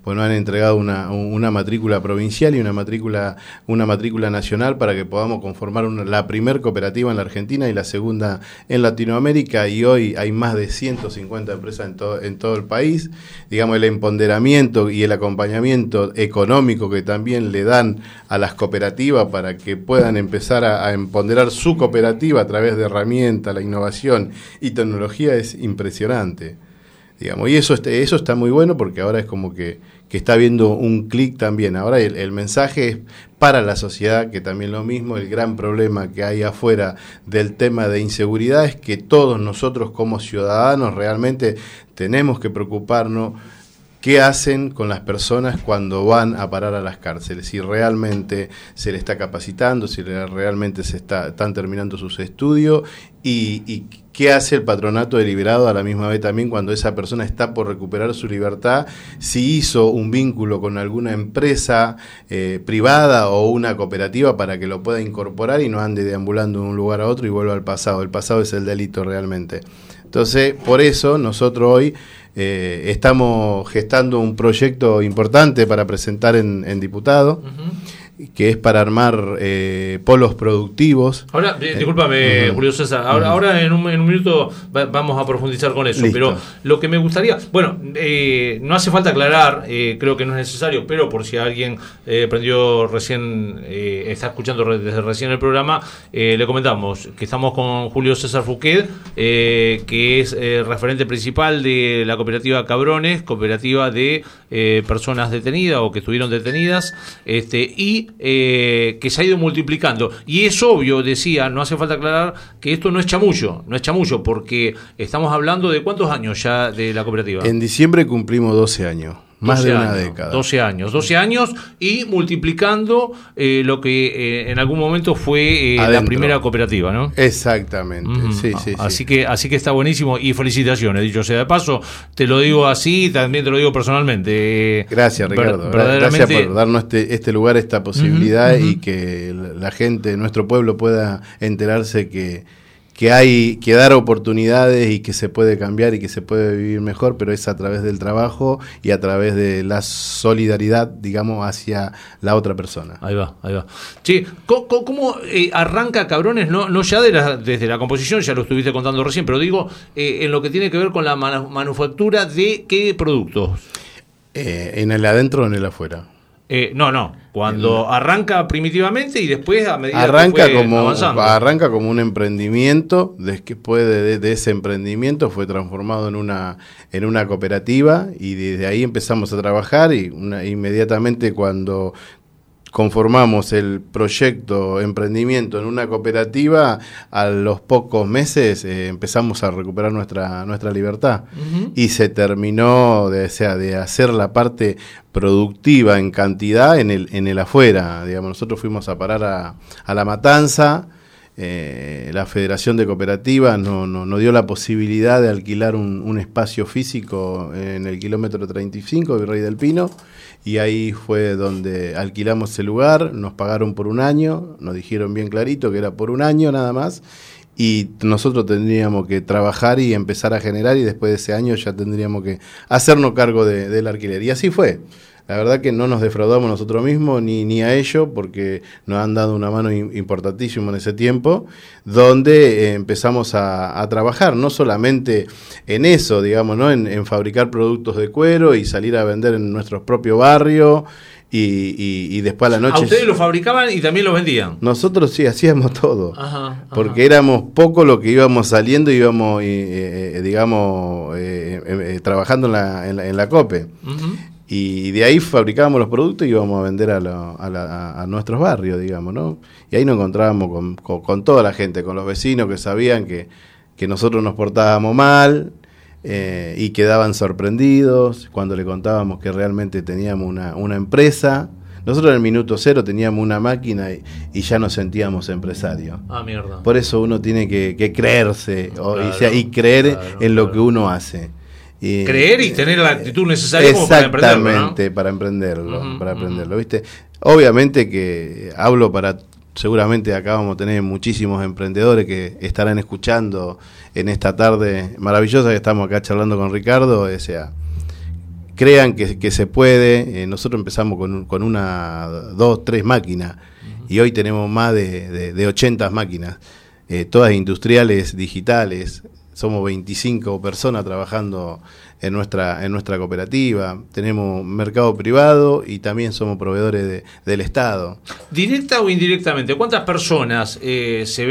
pues nos han entregado una matrícula provincial y una matrícula nacional para que podamos conformar la primer cooperativa en la Argentina y la segunda en Latinoamérica, y hoy hay más de 150 empresas en todo el país. Digamos, el empoderamiento y el acompañamiento económico que también le dan a las cooperativas para que puedan empezar a empoderar su cooperativa a través de herramientas, la innovación y tecnología es impresionante. Digamos, y eso está muy bueno, porque ahora es como que está habiendo un clic también. Ahora el mensaje es para la sociedad, que también lo mismo, el gran problema que hay afuera del tema de inseguridad es que todos nosotros como ciudadanos realmente tenemos que preocuparnos qué hacen con las personas cuando van a parar a las cárceles, si realmente se les está capacitando, si realmente están terminando sus estudios, y qué hace el patronato deliberado a la misma vez también cuando esa persona está por recuperar su libertad, si hizo un vínculo con alguna empresa privada o una cooperativa para que lo pueda incorporar y no ande deambulando de un lugar a otro y vuelva al pasado. El pasado es el delito realmente. Entonces, por eso nosotros hoy estamos gestando un proyecto importante para presentar en diputado, que es para armar polos productivos. Ahora, discúlpame, Julio César, ahora en un minuto vamos a profundizar con eso. Listo. Pero lo que me gustaría, no hace falta aclarar, creo que no es necesario, pero por si alguien prendió recién, está escuchando desde recién el programa, le comentamos que estamos con Julio César Fouquet, que es referente principal de la cooperativa Cabrones, cooperativa de personas detenidas o que estuvieron detenidas, y que se ha ido multiplicando. Y es obvio, decía, no hace falta aclarar que esto no es chamullo, porque estamos hablando de ¿cuántos años ya de la cooperativa? En diciembre cumplimos 12 años. Más de una década. 12 años y multiplicando lo que en algún momento fue la primera cooperativa, ¿no? Exactamente, sí. Así que está buenísimo y felicitaciones, dicho sea de paso, te lo digo así, también te lo digo personalmente. Gracias, Ricardo. Gracias por darnos este lugar, esta posibilidad y que la gente, nuestro pueblo pueda enterarse que hay que dar oportunidades y que se puede cambiar y que se puede vivir mejor, pero es a través del trabajo y a través de la solidaridad, digamos, hacia la otra persona. Ahí va. Che, ¿cómo arranca Cabrones? No ya desde la composición, ya lo estuviste contando recién, pero digo, en lo que tiene que ver con la manufactura de qué productos. ¿En el adentro o en el afuera? Cuando arranca primitivamente y después a medida arranca que fue avanzando. Arranca como un emprendimiento, después de ese emprendimiento fue transformado en una cooperativa y desde ahí empezamos a trabajar y inmediatamente cuando conformamos el proyecto emprendimiento en una cooperativa, a los pocos meses empezamos a recuperar nuestra libertad y se terminó de hacer la parte productiva en cantidad en el afuera. Digamos, nosotros fuimos a parar a La Matanza. La Federación de Cooperativas nos dio la posibilidad de alquilar un espacio físico en el kilómetro 35 de Virrey del Pino, y ahí fue donde alquilamos el lugar, nos pagaron por un año, nos dijeron bien clarito que era por un año nada más, y nosotros tendríamos que trabajar y empezar a generar, y después de ese año ya tendríamos que hacernos cargo del alquiler, y así fue. La verdad que no nos defraudamos nosotros mismos ni a ellos, porque nos han dado una mano importantísima en ese tiempo, donde empezamos a trabajar, no solamente en eso, digamos, ¿no? En fabricar productos de cuero y salir a vender en nuestro propio barrio, y después a la noche... ¿A ustedes lo fabricaban y también lo vendían? Nosotros sí, hacíamos todo, porque éramos poco lo que íbamos saliendo, íbamos, trabajando en la COPE. Y de ahí fabricábamos los productos y íbamos a vender a nuestros barrios, digamos, ¿no? Y ahí nos encontrábamos con toda la gente, con los vecinos que sabían que nosotros nos portábamos mal y quedaban sorprendidos cuando le contábamos que realmente teníamos una empresa. Nosotros en el minuto cero teníamos una máquina y ya nos sentíamos empresarios. Mierda. Por eso uno tiene que creerse y creer en lo que uno hace. Creer y tener la actitud necesaria como para emprenderlo, ¿no? para aprenderlo, ¿viste? Obviamente que hablo seguramente acá vamos a tener muchísimos emprendedores que estarán escuchando en esta tarde maravillosa que estamos acá charlando con Ricardo, o sea, crean que se puede. Nosotros empezamos con una, 2, 3 máquinas y hoy tenemos más de 80 máquinas, todas industriales, digitales. Somos 25 personas trabajando en nuestra cooperativa. Tenemos mercado privado y también somos proveedores del Estado. ¿Directa o indirectamente? ¿Cuántas personas se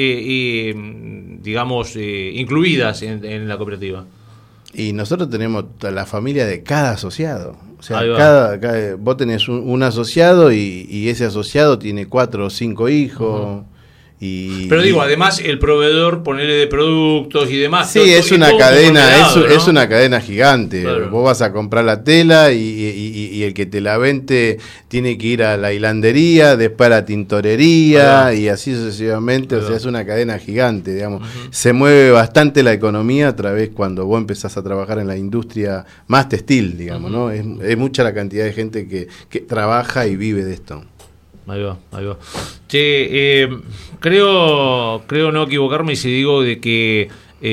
ven, digamos, incluidas en la cooperativa? Y nosotros tenemos la familia de cada asociado. O sea, vos tenés un asociado y ese asociado tiene 4 o 5 hijos. Pero digo, además el proveedor, ponerle de productos y demás. Sí, es una cadena, es una cadena gigante. Claro. Vos vas a comprar la tela y el que te la vende tiene que ir a la hilandería, después a la tintorería y así sucesivamente. O sea, es una cadena gigante, digamos. Se mueve bastante la economía a través cuando vos empezás a trabajar en la industria más textil, digamos, ¿no? Es mucha la cantidad de gente que trabaja y vive de esto. Ahí va. Che, creo no equivocarme si digo de que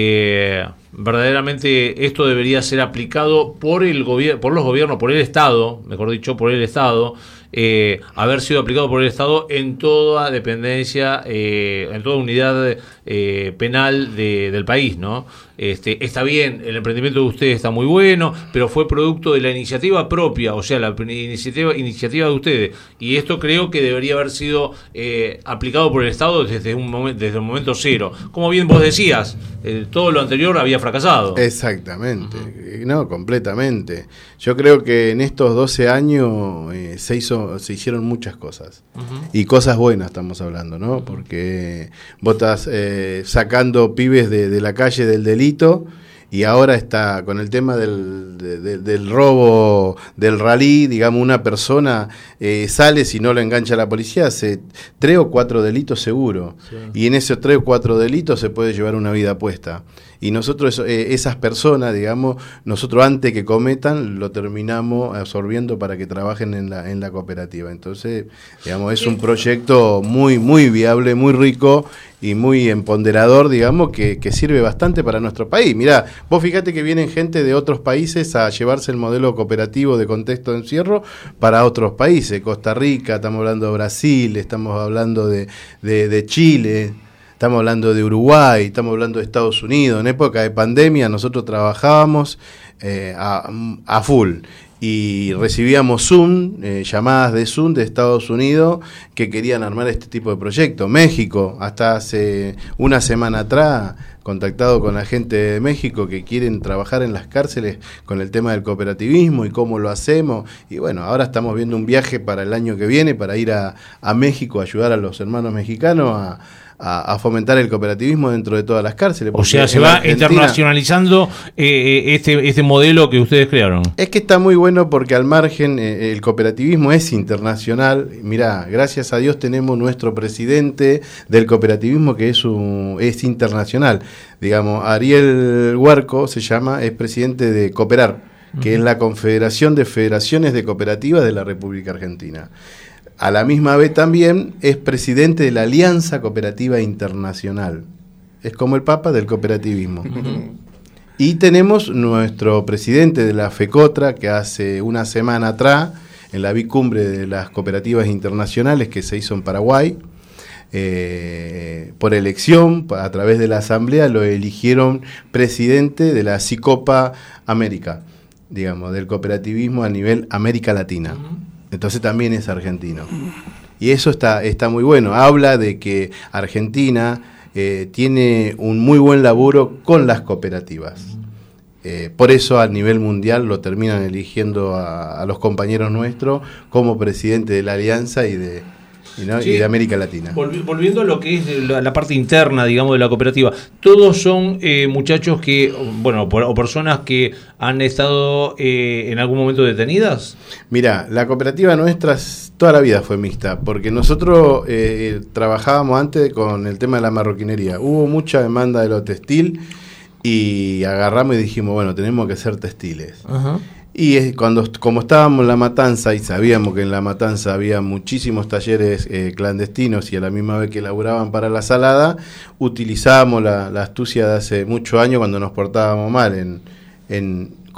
verdaderamente esto debería ser aplicado por el por los gobiernos, por el Estado, mejor dicho, por el Estado, haber sido aplicado por el Estado en toda dependencia, en toda unidad penal del país, ¿no? Está bien, el emprendimiento de ustedes está muy bueno, pero fue producto de la iniciativa propia, o sea, la iniciativa de ustedes, y esto creo que debería haber sido aplicado por el Estado desde el momento cero. Como bien vos decías, todo lo anterior había fracasado. Exactamente, no, completamente. Yo creo que en estos 12 años se hicieron muchas cosas, y cosas buenas estamos hablando, ¿no? Porque vos estás sacando pibes de la calle del delito, y ahora está con el tema del robo del ralí, digamos, una persona sale, si no lo engancha la policía, hace 3 o 4 delitos seguro, y en esos 3 o 4 delitos se puede llevar una vida puesta. Y nosotros, esas personas, digamos, nosotros antes que cometan, lo terminamos absorbiendo para que trabajen en la cooperativa. Entonces, digamos, es un proyecto muy, muy viable, muy rico y muy empoderador, digamos, que sirve bastante para nuestro país. Mirá, vos fíjate que vienen gente de otros países a llevarse el modelo cooperativo de contexto de encierro para otros países. Costa Rica, estamos hablando de Brasil, estamos hablando de Chile, estamos hablando de Uruguay, estamos hablando de Estados Unidos. En época de pandemia nosotros trabajábamos a full y recibíamos Zoom, llamadas de Zoom de Estados Unidos que querían armar este tipo de proyectos. México, hasta hace una semana atrás, contactado con la gente de México que quieren trabajar en las cárceles con el tema del cooperativismo y cómo lo hacemos. Y bueno, ahora estamos viendo un viaje para el año que viene para ir a México a ayudar a los hermanos mexicanos a fomentar el cooperativismo dentro de todas las cárceles. O sea, se va internacionalizando este modelo que ustedes crearon. Es que está muy bueno porque al margen el cooperativismo es internacional. Mirá, gracias a Dios tenemos nuestro presidente del cooperativismo que es internacional. Digamos, Ariel Huarco se llama, es presidente de Cooperar, que es la Confederación de Federaciones de Cooperativas de la República Argentina. A la misma vez también es presidente de la Alianza Cooperativa Internacional. Es como el Papa del cooperativismo. Y tenemos nuestro presidente de la FECOTRA, que hace una semana atrás, en la bicumbre de las cooperativas internacionales que se hizo en Paraguay, por elección, a través de la asamblea, lo eligieron presidente de la CICOPA América, digamos, del cooperativismo a nivel América Latina. Entonces también es argentino. Y eso está muy bueno. Habla de que Argentina tiene un muy buen laburo con las cooperativas. Por eso a nivel mundial lo terminan eligiendo a los compañeros nuestros como presidente de la Alianza y de América Latina. Volviendo a lo que es la parte interna, digamos, de la cooperativa, todos son muchachos que, bueno, o personas que han estado en algún momento detenidas. Mira, la cooperativa nuestra toda la vida fue mixta, porque nosotros trabajábamos antes con el tema de la marroquinería. Hubo mucha demanda de lo textil y agarramos y dijimos, bueno, tenemos que hacer textiles. Ajá. Y como estábamos en La Matanza y sabíamos que en La Matanza había muchísimos talleres clandestinos y a la misma vez que laburaban para la salada, utilizábamos la astucia de hace muchos años cuando nos portábamos mal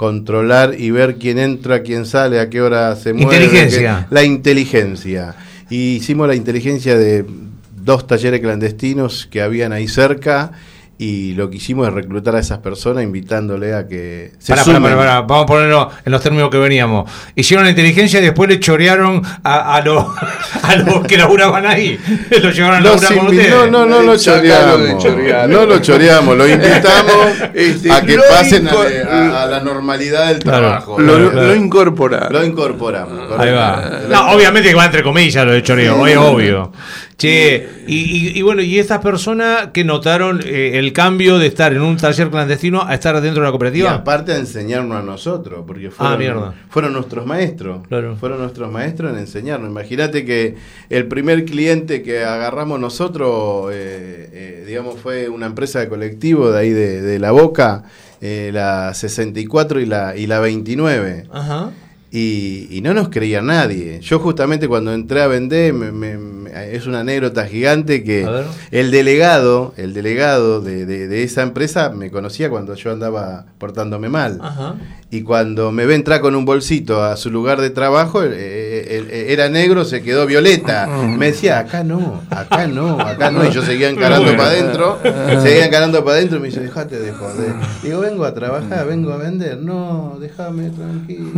controlar y ver quién entra, quién sale, a qué hora se mueve. Inteligencia. La inteligencia. Y hicimos la inteligencia de 2 talleres clandestinos que habían ahí cerca, y lo que hicimos es reclutar a esas personas invitándole a que se sumen. Pará. Vamos a ponerlo en los términos que veníamos. Hicieron la inteligencia y después le chorearon a los que laburaban ahí. Lo llevaron a laburar con ustedes. No lo choreamos. No lo choreamos, lo invitamos a que pasen a la normalidad del trabajo. Lo incorporamos. Lo incorporamos. Ahí va. No, obviamente que va entre comillas lo de choreo, es obvio. Che, y bueno, y estas personas que notaron el cambio de estar en un taller clandestino a estar dentro de la cooperativa. Y aparte de enseñarnos a nosotros, porque fueron nuestros maestros. Claro. Fueron nuestros maestros en enseñarnos. Imagínate que el primer cliente que agarramos nosotros, digamos, fue una empresa de colectivo de ahí de La Boca, la 64 y la 29. Ajá. Y no nos creía nadie. Yo justamente cuando entré a vender, es una anécdota gigante que el delegado de esa empresa me conocía cuando yo andaba portándome mal. Ajá. Y cuando me ve entrar con un bolsito a su lugar de trabajo, era negro, se quedó violeta. Me decía, acá no. Y yo seguía encarando para adentro. Y me dice, dejate de joder. Digo, vengo a trabajar, vengo a vender. No, déjame tranquilo.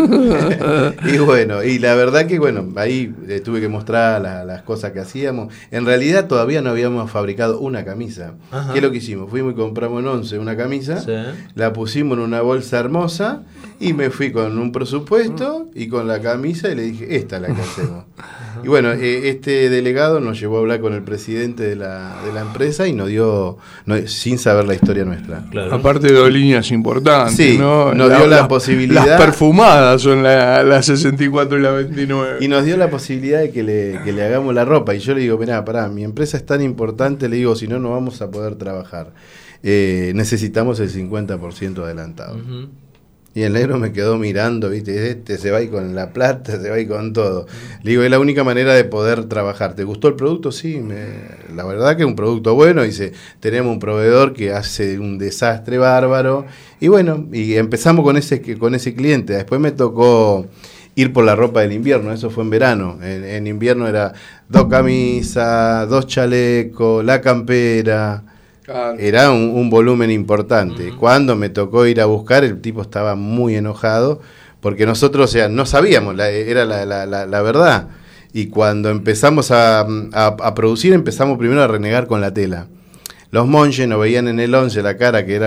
Y bueno, y la verdad que ahí tuve que mostrar las cosas que hacíamos. En realidad todavía no habíamos fabricado una camisa. Ajá. ¿Qué es lo que hicimos? Fuimos y compramos en 11 una camisa, la pusimos en una bolsa hermosa y me fui con un presupuesto y con la camisa y le dije, esta es la que hacemos. Y bueno, este delegado nos llevó a hablar con el presidente de la empresa y nos dio, sin saber la historia nuestra. Claro. Aparte de líneas importantes, sí, ¿no? Nos dio la posibilidad. Las perfumadas son la 64 y la 29. Y nos dio la posibilidad de que le hagamos la ropa. Y yo le digo, mirá, mi empresa es tan importante, le digo, si no, no vamos a poder trabajar. Necesitamos el 50% adelantado. Uh-huh. Y el negro me quedó mirando, ¿viste? Se va ahí con la plata, se va ahí con todo. Le digo, es la única manera de poder trabajar. ¿Te gustó el producto? Sí, la verdad que es un producto bueno. Dice, tenemos un proveedor que hace un desastre bárbaro. Y bueno, y empezamos con ese cliente. Después me tocó ir por la ropa del invierno, eso fue en verano. En invierno era 2 camisas, 2 chalecos, la campera. Claro. Era un volumen importante. Uh-huh. Cuando me tocó ir a buscar, el tipo estaba muy enojado, porque nosotros, no sabíamos, era la verdad. Y cuando empezamos a producir, empezamos primero a renegar con la tela. Los monjes nos veían en el 11 la cara que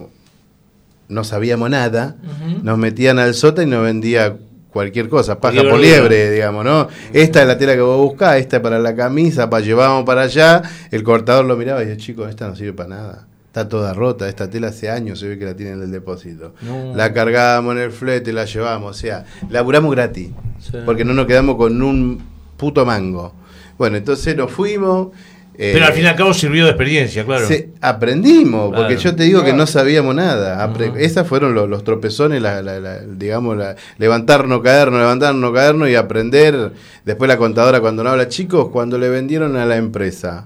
no sabíamos nada, uh-huh. Nos metían al sota y nos vendía cualquier cosa, paja por liebre, digamos, ¿no? Esta es la tela que vos buscás, esta es para la camisa, llevábamos para allá, el cortador lo miraba y decía, chico, esta no sirve para nada, está toda rota, esta tela hace años se ve que la tienen en el depósito. No. La cargábamos en el flete, la llevamos, o sea, laburamos gratis, sí. Porque no nos quedamos con un puto mango. Bueno, entonces nos fuimos. Pero al fin y al cabo sirvió de experiencia, claro. Aprendimos, claro. Porque yo te digo que no sabíamos nada. Esas fueron los tropezones, digamos, levantarnos, caernos y aprender. Después la contadora cuando no habla, chicos, cuando le vendieron a la empresa,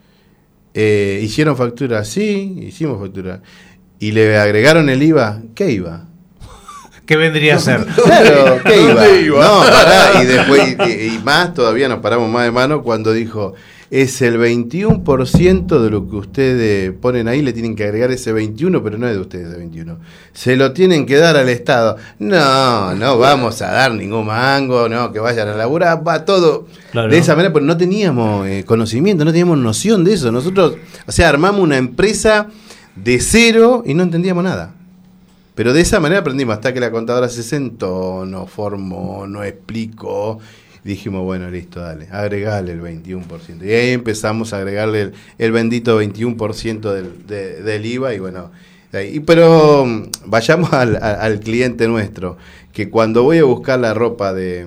¿hicieron factura? Sí, hicimos factura. ¿Y le agregaron el IVA? ¿Qué IVA? ¿Qué vendría a ser? Claro, ¿qué iba? No, pará, y después, y más, todavía nos paramos más de mano cuando dijo, es el 21% de lo que ustedes ponen ahí, le tienen que agregar ese 21, pero no es de ustedes ese 21. Se lo tienen que dar al Estado. No vamos a dar ningún mango, no, que vayan a laburar, va todo. Claro. De esa manera, pero no teníamos conocimiento, no teníamos noción de eso. Nosotros, armamos una empresa de cero y no entendíamos nada. Pero de esa manera aprendimos, hasta que la contadora se sentó, nos formó, nos explicó. Dijimos, bueno, listo, dale, agregale el 21%. Y ahí empezamos a agregarle el bendito 21% del IVA. Y bueno, pero vayamos al cliente nuestro, que cuando voy a buscar la ropa de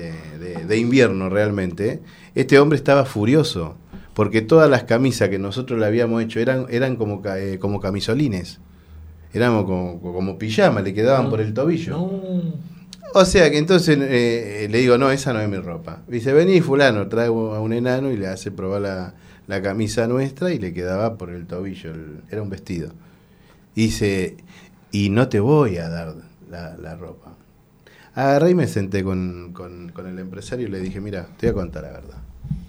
invierno realmente, este hombre estaba furioso, porque todas las camisas que nosotros le habíamos hecho eran como camisolines. Éramos como pijama, le quedaban por el tobillo. No. O sea que entonces le digo, no, esa no es mi ropa. Dice, vení fulano, traigo a un enano y le hace probar la camisa nuestra y le quedaba por el tobillo, era un vestido. Dice, y no te voy a dar la ropa. Agarré y me senté con el empresario y le dije, mira, te voy a contar la verdad.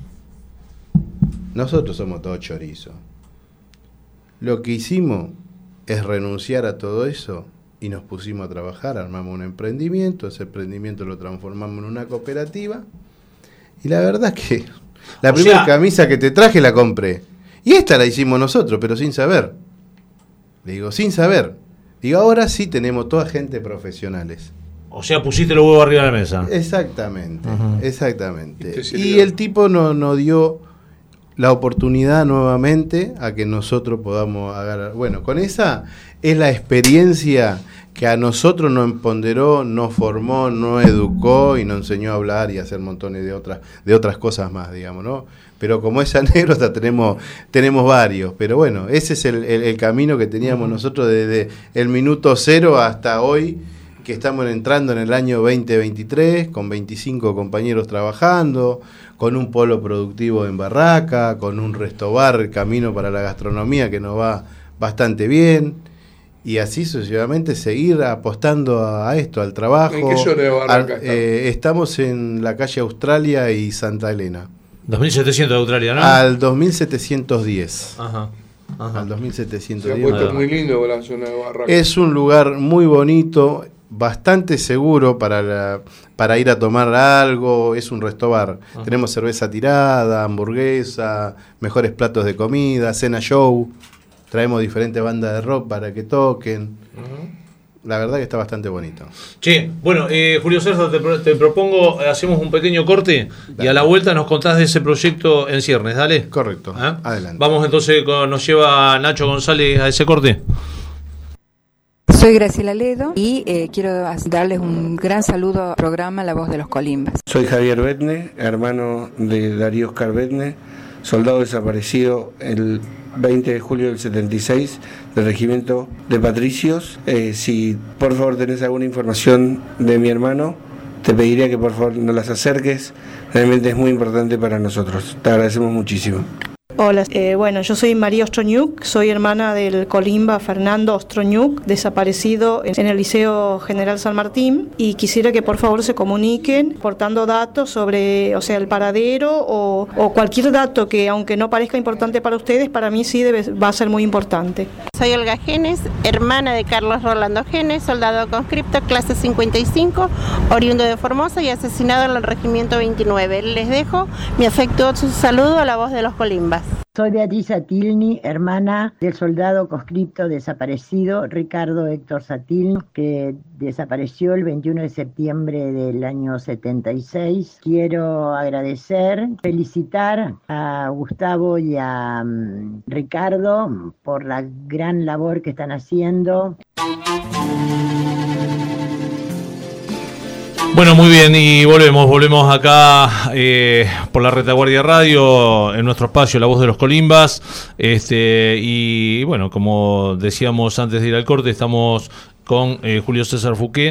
Nosotros somos todos chorizos. Lo que hicimos es renunciar a todo eso y nos pusimos a trabajar, armamos un emprendimiento, ese emprendimiento lo transformamos en una cooperativa y la verdad que la primera camisa que te traje la compré y esta la hicimos nosotros, pero sin saber. Le digo, sin saber. Digo, ahora sí tenemos toda gente profesionales. O sea, pusiste los huevos arriba de la mesa. Exactamente, exactamente. Y el tipo nos dio la oportunidad nuevamente a que nosotros podamos agarrar. Bueno, con esa es la experiencia que a nosotros nos empoderó, nos formó, nos educó y nos enseñó a hablar y a hacer montones de otras cosas más, digamos, ¿no? Pero como esa anécdota tenemos varios. Pero bueno, ese es el camino que teníamos nosotros desde el minuto cero hasta hoy, que estamos entrando en el año 2023, con 25 compañeros trabajando, con un polo productivo en Barraca, con un restobar Camino para la Gastronomía que nos va bastante bien, y así sucesivamente seguir apostando a esto, al trabajo. ¿En qué zona de Barraca estamos en la calle Australia y Santa Elena. 2700 de Australia, ¿no? Al 2710. Ajá. Al 2710. Se ha puesto muy lindo la zona de Barraca. Es un lugar muy bonito, bastante seguro para ir a tomar algo, es un restobar. Tenemos cerveza tirada, hamburguesa, mejores platos de comida, cena show, traemos diferentes bandas de rock para que toquen. La verdad que está bastante bonito. Che, bueno, Julio César, te propongo, hacemos un pequeño corte. Dale. Y a la vuelta nos contás de ese proyecto en ciernes, ¿dale? Correcto, adelante. Vamos entonces, nos lleva Nacho González a ese corte. Soy Graciela Ledo y quiero darles un gran saludo al programa La Voz de los Colimbas. Soy Javier Bedne, hermano de Darío Oscar Bedne, soldado desaparecido el 20 de julio del 76 del regimiento de Patricios. Si por favor tenés alguna información de mi hermano, te pediría que por favor nos las acerques. Realmente es muy importante para nosotros. Te agradecemos muchísimo. Hola, bueno, yo soy María Ostroñuk, soy hermana del colimba Fernando Ostroñuk, desaparecido en el Liceo General San Martín, y quisiera que por favor se comuniquen portando datos sobre, o sea, el paradero o cualquier dato que, aunque no parezca importante para ustedes, para mí sí va a ser muy importante. Soy Olga Genes, hermana de Carlos Rolando Genes, soldado conscripto, clase 55, oriundo de Formosa y asesinado en el regimiento 29. Les dejo mi afectuoso saludo a la voz de los colimbas. Soy Beatriz Satilni, hermana del soldado conscripto desaparecido Ricardo Héctor Satilni, que desapareció el 21 de septiembre del año 76. Quiero agradecer, felicitar a Gustavo y a Ricardo por la gran labor que están haciendo. Bueno, muy bien, y volvemos acá por la Retaguardia Radio, en nuestro espacio La Voz de los Colimbas, y bueno, como decíamos antes de ir al corte, estamos con Julio César Fouquet,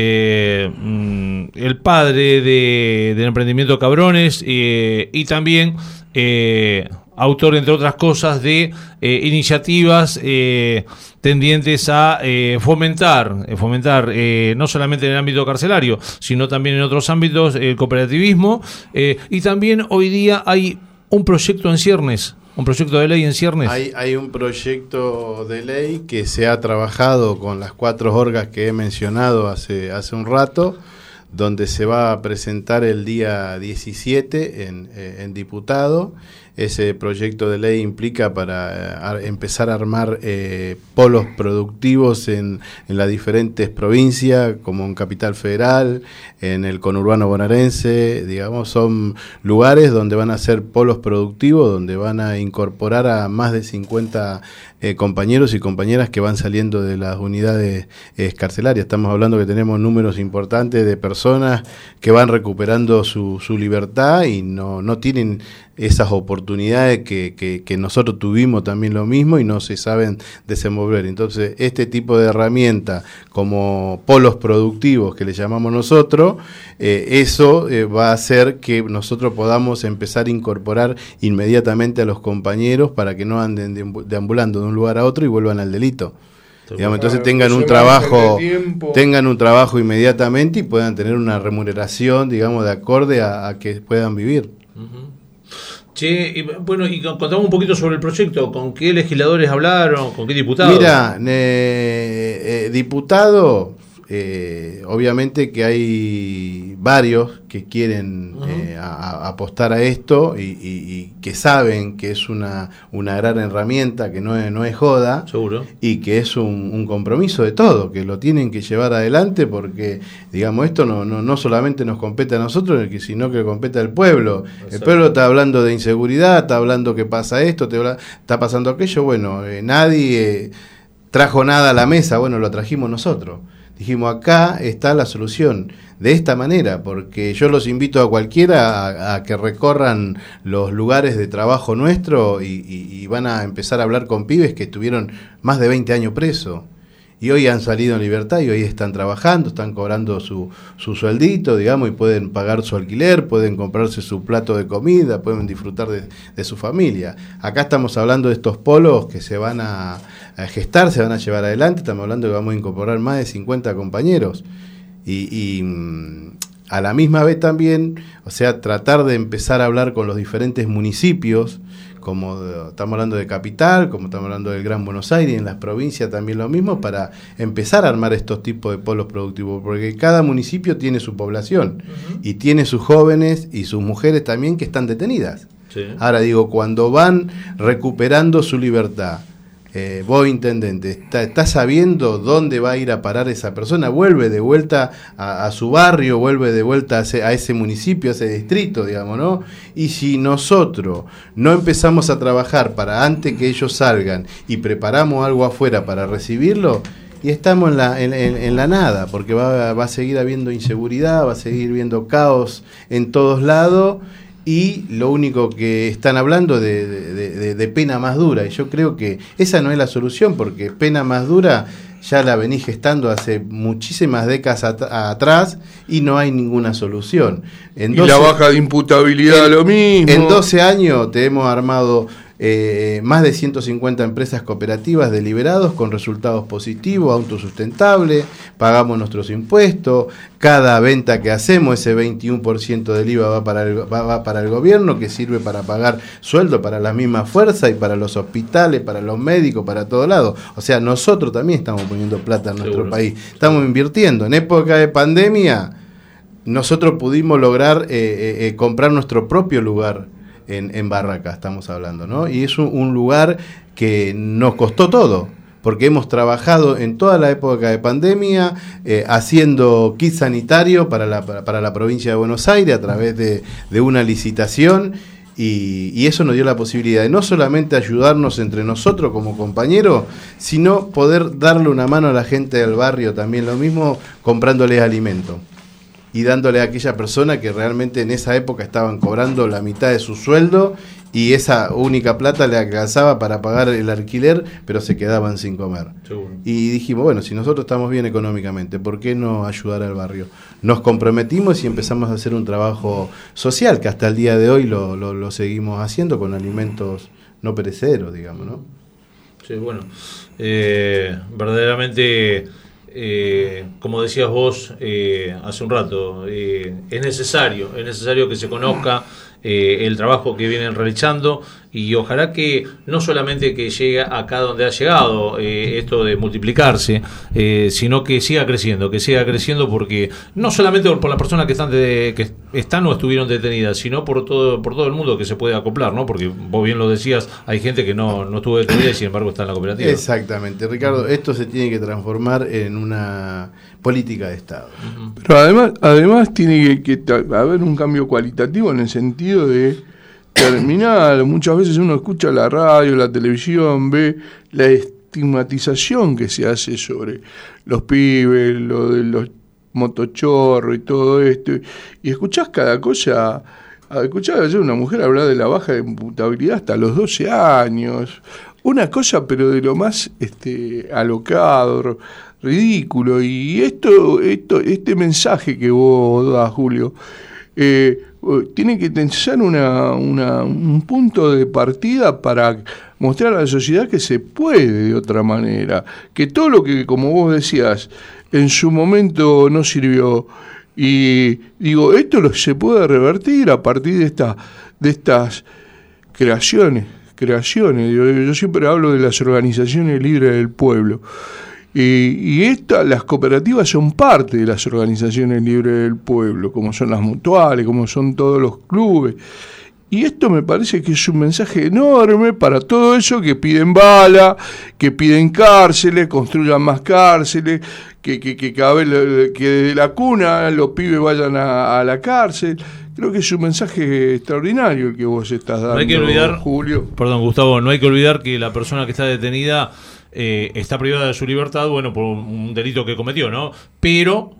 el padre del emprendimiento Cabrones, y también autor, entre otras cosas, de iniciativas tendientes a fomentar no solamente en el ámbito carcelario, sino también en otros ámbitos, el cooperativismo, y también hoy día hay un proyecto en ciernes, un proyecto de ley en ciernes. Hay un proyecto de ley que se ha trabajado con las 4 orgas que he mencionado hace un rato, donde se va a presentar el día 17 en diputado. Ese proyecto de ley implica para empezar a armar polos productivos en las diferentes provincias, como en Capital Federal, en el conurbano bonaerense, digamos, son lugares donde van a ser polos productivos, donde van a incorporar a más de 50 compañeros y compañeras que van saliendo de las unidades carcelarias. Estamos hablando que tenemos números importantes de personas que van recuperando su libertad y no tienen esas oportunidades que nosotros tuvimos también lo mismo y no se saben desenvolver. Entonces, este tipo de herramientas como polos productivos que le llamamos nosotros, eso va a hacer que nosotros podamos empezar a incorporar inmediatamente a los compañeros para que no anden deambulando de un lugar a otro y vuelvan al delito. Digamos, entonces tengan un trabajo inmediatamente y puedan tener una remuneración, digamos, de acorde a que puedan vivir. Che, y contamos un poquito sobre el proyecto. ¿Con qué legisladores hablaron? ¿Con qué diputados? Mira, diputado, obviamente que hay varios que quieren apostar a esto y que saben que es una gran herramienta, que no es joda. Seguro. Y que es un compromiso de todo, que lo tienen que llevar adelante porque, digamos, esto no solamente nos compete a nosotros, sino que le compete al pueblo. Exacto. El pueblo está hablando de inseguridad, está hablando que pasa esto, está pasando aquello. Bueno, nadie trajo nada a la mesa, bueno, lo trajimos nosotros. Dijimos, acá está la solución, de esta manera, porque yo los invito a cualquiera a que recorran los lugares de trabajo nuestro y van a empezar a hablar con pibes que estuvieron más de 20 años presos. Y hoy han salido en libertad y hoy están trabajando, están cobrando su sueldito, digamos, y pueden pagar su alquiler, pueden comprarse su plato de comida, pueden disfrutar de su familia. Acá estamos hablando de estos polos que se van a gestar, se van a llevar adelante, estamos hablando de que vamos a incorporar más de 50 compañeros. Y a la misma vez también, o sea, tratar de empezar a hablar con los diferentes municipios, como estamos hablando de Capital, como estamos hablando del Gran Buenos Aires, y en las provincias también lo mismo, para empezar a armar estos tipos de polos productivos, porque cada municipio tiene su población, y tiene sus jóvenes y sus mujeres también que están detenidas. Sí. Ahora digo, cuando van recuperando su libertad, vos, intendente, está sabiendo dónde va a ir a parar esa persona, vuelve de vuelta a su barrio, vuelve de vuelta a ese municipio, a ese distrito, digamos, ¿no? Y si nosotros no empezamos a trabajar para antes que ellos salgan y preparamos algo afuera para recibirlo, y estamos en la nada, porque va a seguir habiendo inseguridad, va a seguir habiendo caos en todos lados. Y lo único que están hablando de pena más dura, y yo creo que esa no es la solución, porque pena más dura ya la vení gestando hace muchísimas décadas atrás y no hay ninguna solución. Y la baja de imputabilidad lo mismo. En 12 años te hemos armado más de 150 empresas cooperativas de liberados con resultados positivos, autosustentables, pagamos nuestros impuestos, cada venta que hacemos, ese 21% del IVA va para el gobierno, que sirve para pagar sueldo para la misma fuerza y para los hospitales, para los médicos, para todos lados. O sea, nosotros también estamos poniendo plata en nuestro país, estamos invirtiendo. En época de pandemia, nosotros pudimos lograr comprar nuestro propio lugar en Barracas, estamos hablando, ¿no? Y es un lugar que nos costó todo, porque hemos trabajado en toda la época de pandemia haciendo kit sanitario para la provincia de Buenos Aires a través de una licitación, y eso nos dio la posibilidad de no solamente ayudarnos entre nosotros como compañeros, sino poder darle una mano a la gente del barrio también, lo mismo comprándoles alimentos y dándole a aquella persona que realmente en esa época estaban cobrando la mitad de su sueldo y esa única plata le alcanzaba para pagar el alquiler, pero se quedaban sin comer. Seguro. Y dijimos, bueno, si nosotros estamos bien económicamente, ¿por qué no ayudar al barrio? Nos comprometimos y empezamos a hacer un trabajo social, que hasta el día de hoy lo seguimos haciendo con alimentos no perecederos, digamos, ¿no? Sí, bueno, verdaderamente... como decías vos hace un rato, es necesario que se conozca el trabajo que vienen realizando, y ojalá que no solamente que llegue acá donde ha llegado esto de multiplicarse, sino que siga creciendo, porque no solamente por las personas que están o estuvieron detenidas, sino por todo el mundo que se puede acoplar, ¿no? Porque vos bien lo decías, hay gente que no estuvo detenida y sin embargo está en la cooperativa. Exactamente, Ricardo, esto se tiene que transformar en una política de Estado. Pero además tiene que haber un cambio cualitativo en el sentido de terminar. Muchas veces uno escucha la radio, la televisión, ve la estigmatización que se hace sobre los pibes, lo de los motochorros y todo esto, y escuchás cada cosa. Escuchaba ayer una mujer hablar de la baja de imputabilidad hasta los 12 años, una cosa pero de lo más alocado, ridículo. Y este mensaje que vos das, Julio, tiene que pensar un punto de partida para mostrar a la sociedad que se puede de otra manera, que todo lo que, como vos decías, en su momento no sirvió, y digo, esto se puede revertir a partir de estas creaciones. Yo siempre hablo de las organizaciones libres del pueblo. Y las cooperativas son parte de las organizaciones libres del pueblo, como son las mutuales, como son todos los clubes. Y esto me parece que es un mensaje enorme para todo eso que piden bala, que piden cárceles, construyan más cárceles, que cada vez que desde la cuna los pibes vayan a la cárcel. Creo que es un mensaje extraordinario el que vos estás dando, no hay que olvidar, Julio. Perdón, Gustavo, no hay que olvidar que la persona que está detenida está privada de su libertad, bueno, por un delito que cometió, ¿no? Pero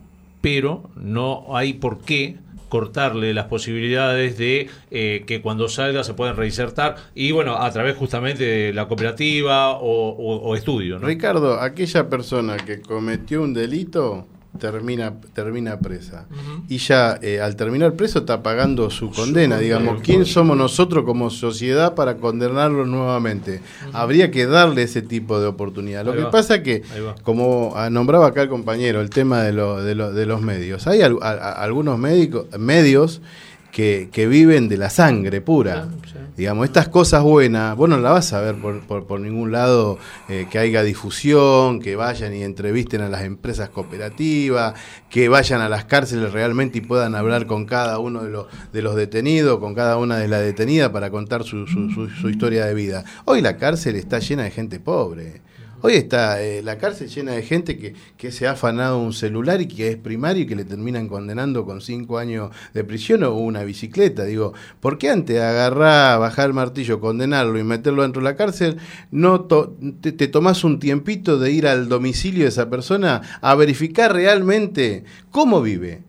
no hay por qué cortarle las posibilidades de que cuando salga se puedan reinsertar, y bueno, a través justamente de la cooperativa o estudio, ¿no? Ricardo, aquella persona que cometió un delito termina presa. Uh-huh. Y ya al terminar preso está pagando su condena, digamos. ¿Quién somos nosotros como sociedad para condenarlo nuevamente? Uh-huh. Habría que darle ese tipo de oportunidad. Lo que pasa es que, como nombraba acá el compañero, el tema de los medios. Hay algunos medios que viven de la sangre pura. Sí. Digamos, estas cosas buenas, vos no la vas a ver por ningún lado, que haya difusión, que vayan y entrevisten a las empresas cooperativas, que vayan a las cárceles realmente y puedan hablar con cada uno de los detenidos, con cada una de las detenidas para contar su historia de vida. Hoy la cárcel está llena de gente pobre. Hoy está la cárcel llena de gente que se ha afanado un celular y que es primario y que le terminan condenando con 5 años de prisión o una bicicleta. Digo, ¿por qué antes de agarrar, bajar el martillo, condenarlo y meterlo dentro de la cárcel, no te tomás un tiempito de ir al domicilio de esa persona a verificar realmente cómo vive?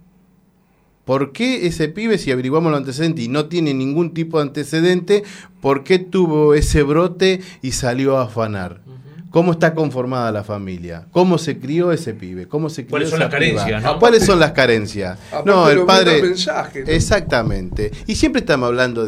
¿Por qué ese pibe, si averiguamos los antecedentes y no tiene ningún tipo de antecedente, por qué tuvo ese brote y salió a afanar? ¿Cómo está conformada la familia? ¿Cómo se crió ese pibe? ¿Cómo se crió ¿Cuáles son las carencias? ¿No? ¿Cuáles son las carencias? No, el padre. Mensaje, ¿no? Exactamente. Y siempre estamos hablando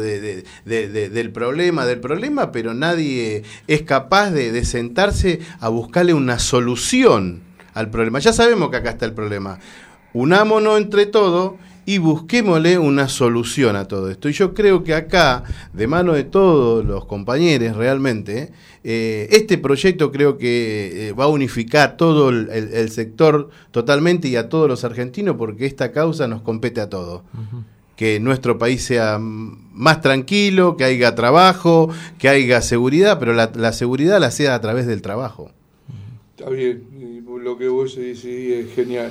del problema, pero nadie es capaz de sentarse a buscarle una solución al problema. Ya sabemos que acá está el problema. Unámonos entre todos y busquémosle una solución a todo esto. Y yo creo que acá, de mano de todos los compañeros realmente, este proyecto creo que va a unificar todo el sector totalmente y a todos los argentinos, porque esta causa nos compete a todos. Uh-huh. Que nuestro país sea más tranquilo, que haya trabajo, que haya seguridad, pero la seguridad la sea a través del trabajo. Está bien, lo que vos decís es genial,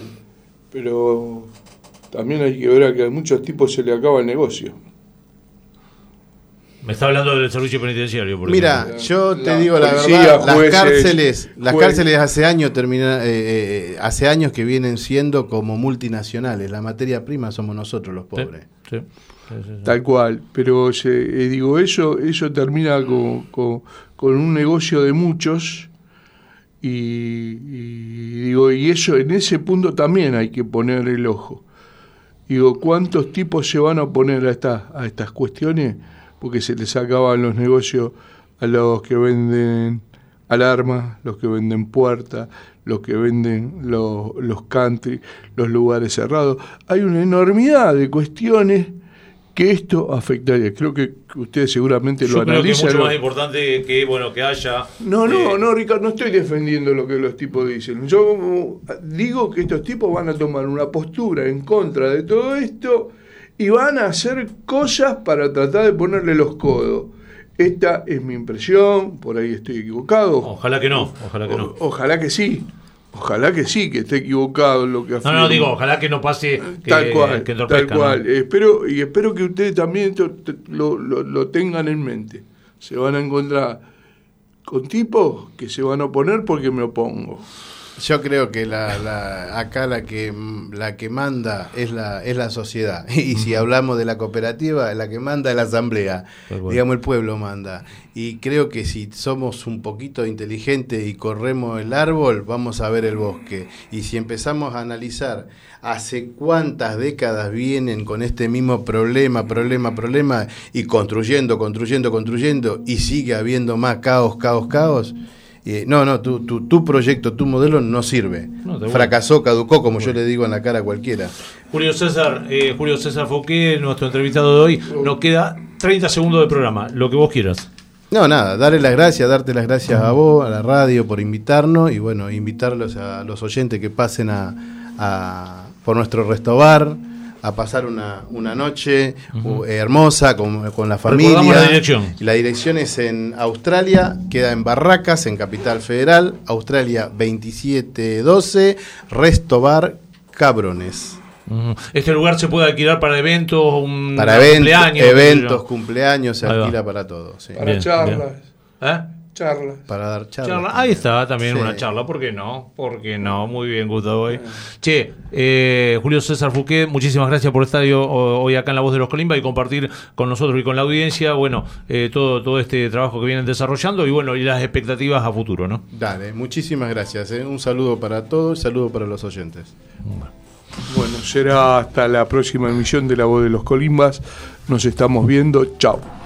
pero también hay que ver a que a muchos tipos se le acaba el negocio. Me está hablando del servicio penitenciario. Mira, yo te digo la verdad, las cárceles hace años que vienen siendo como multinacionales. La materia prima somos nosotros los pobres. Sí. Tal cual, pero digo, eso termina con un negocio de muchos. Y eso, en ese punto también hay que poner el ojo. Digo, ¿cuántos tipos se van a oponer a estas cuestiones? Porque se les acaban los negocios a los que venden alarmas, los que venden puertas, los que venden los country, los lugares cerrados. Hay una enormidad de cuestiones que esto afectaría. Creo que ustedes seguramente lo analizan. Yo creo que es mucho más importante que haya... No, Ricardo, no estoy defendiendo lo que los tipos dicen. Yo digo que estos tipos van a tomar una postura en contra de todo esto y van a hacer cosas para tratar de ponerle los codos. Esta es mi impresión, por ahí estoy equivocado. Ojalá que no. Ojalá que sí. Ojalá que sí, que esté equivocado en lo que afirmo. No, digo, ojalá que no pase tal cual. ¿No? Espero que ustedes también lo tengan en mente. Se van a encontrar con tipos que se van a oponer porque me opongo. Yo creo que acá la que manda es la sociedad. Y si hablamos de la cooperativa, la que manda es la asamblea. Bueno. Digamos, el pueblo manda. Y creo que si somos un poquito inteligentes y corremos el árbol, vamos a ver el bosque. Y si empezamos a analizar hace cuántas décadas vienen con este mismo problema, y construyendo, y sigue habiendo más caos. Tu proyecto, tu modelo no sirve. Fracasó, caducó, como yo le digo en la cara a cualquiera. Julio César Fouquet, nuestro entrevistado de hoy, nos queda 30 segundos de programa, lo que vos quieras. No, nada, darte las gracias a vos, a la radio, por invitarnos, y bueno, invitarlos a los oyentes que pasen por nuestro restobar, a pasar una noche hermosa con la familia. Recordamos la dirección. La dirección es en Australia, queda en Barracas, en Capital Federal, Australia 2712, Restobar Cabrones. Este lugar se puede alquilar para eventos, cumpleaños, se alquila para todo. Sí. Para charlas. Charlas. Para dar charlas. Ahí está también una charla, ¿por qué no? Muy bien, Gustavo. Julio César Fouquet, muchísimas gracias por estar hoy acá en La Voz de los Colimba y compartir con nosotros y con la audiencia, todo este trabajo que vienen desarrollando y las expectativas a futuro, ¿no? Dale, muchísimas gracias. Un saludo para todos, saludo para los oyentes. Bueno, será hasta la próxima emisión de La Voz de los Colimbas. Nos estamos viendo. Chao.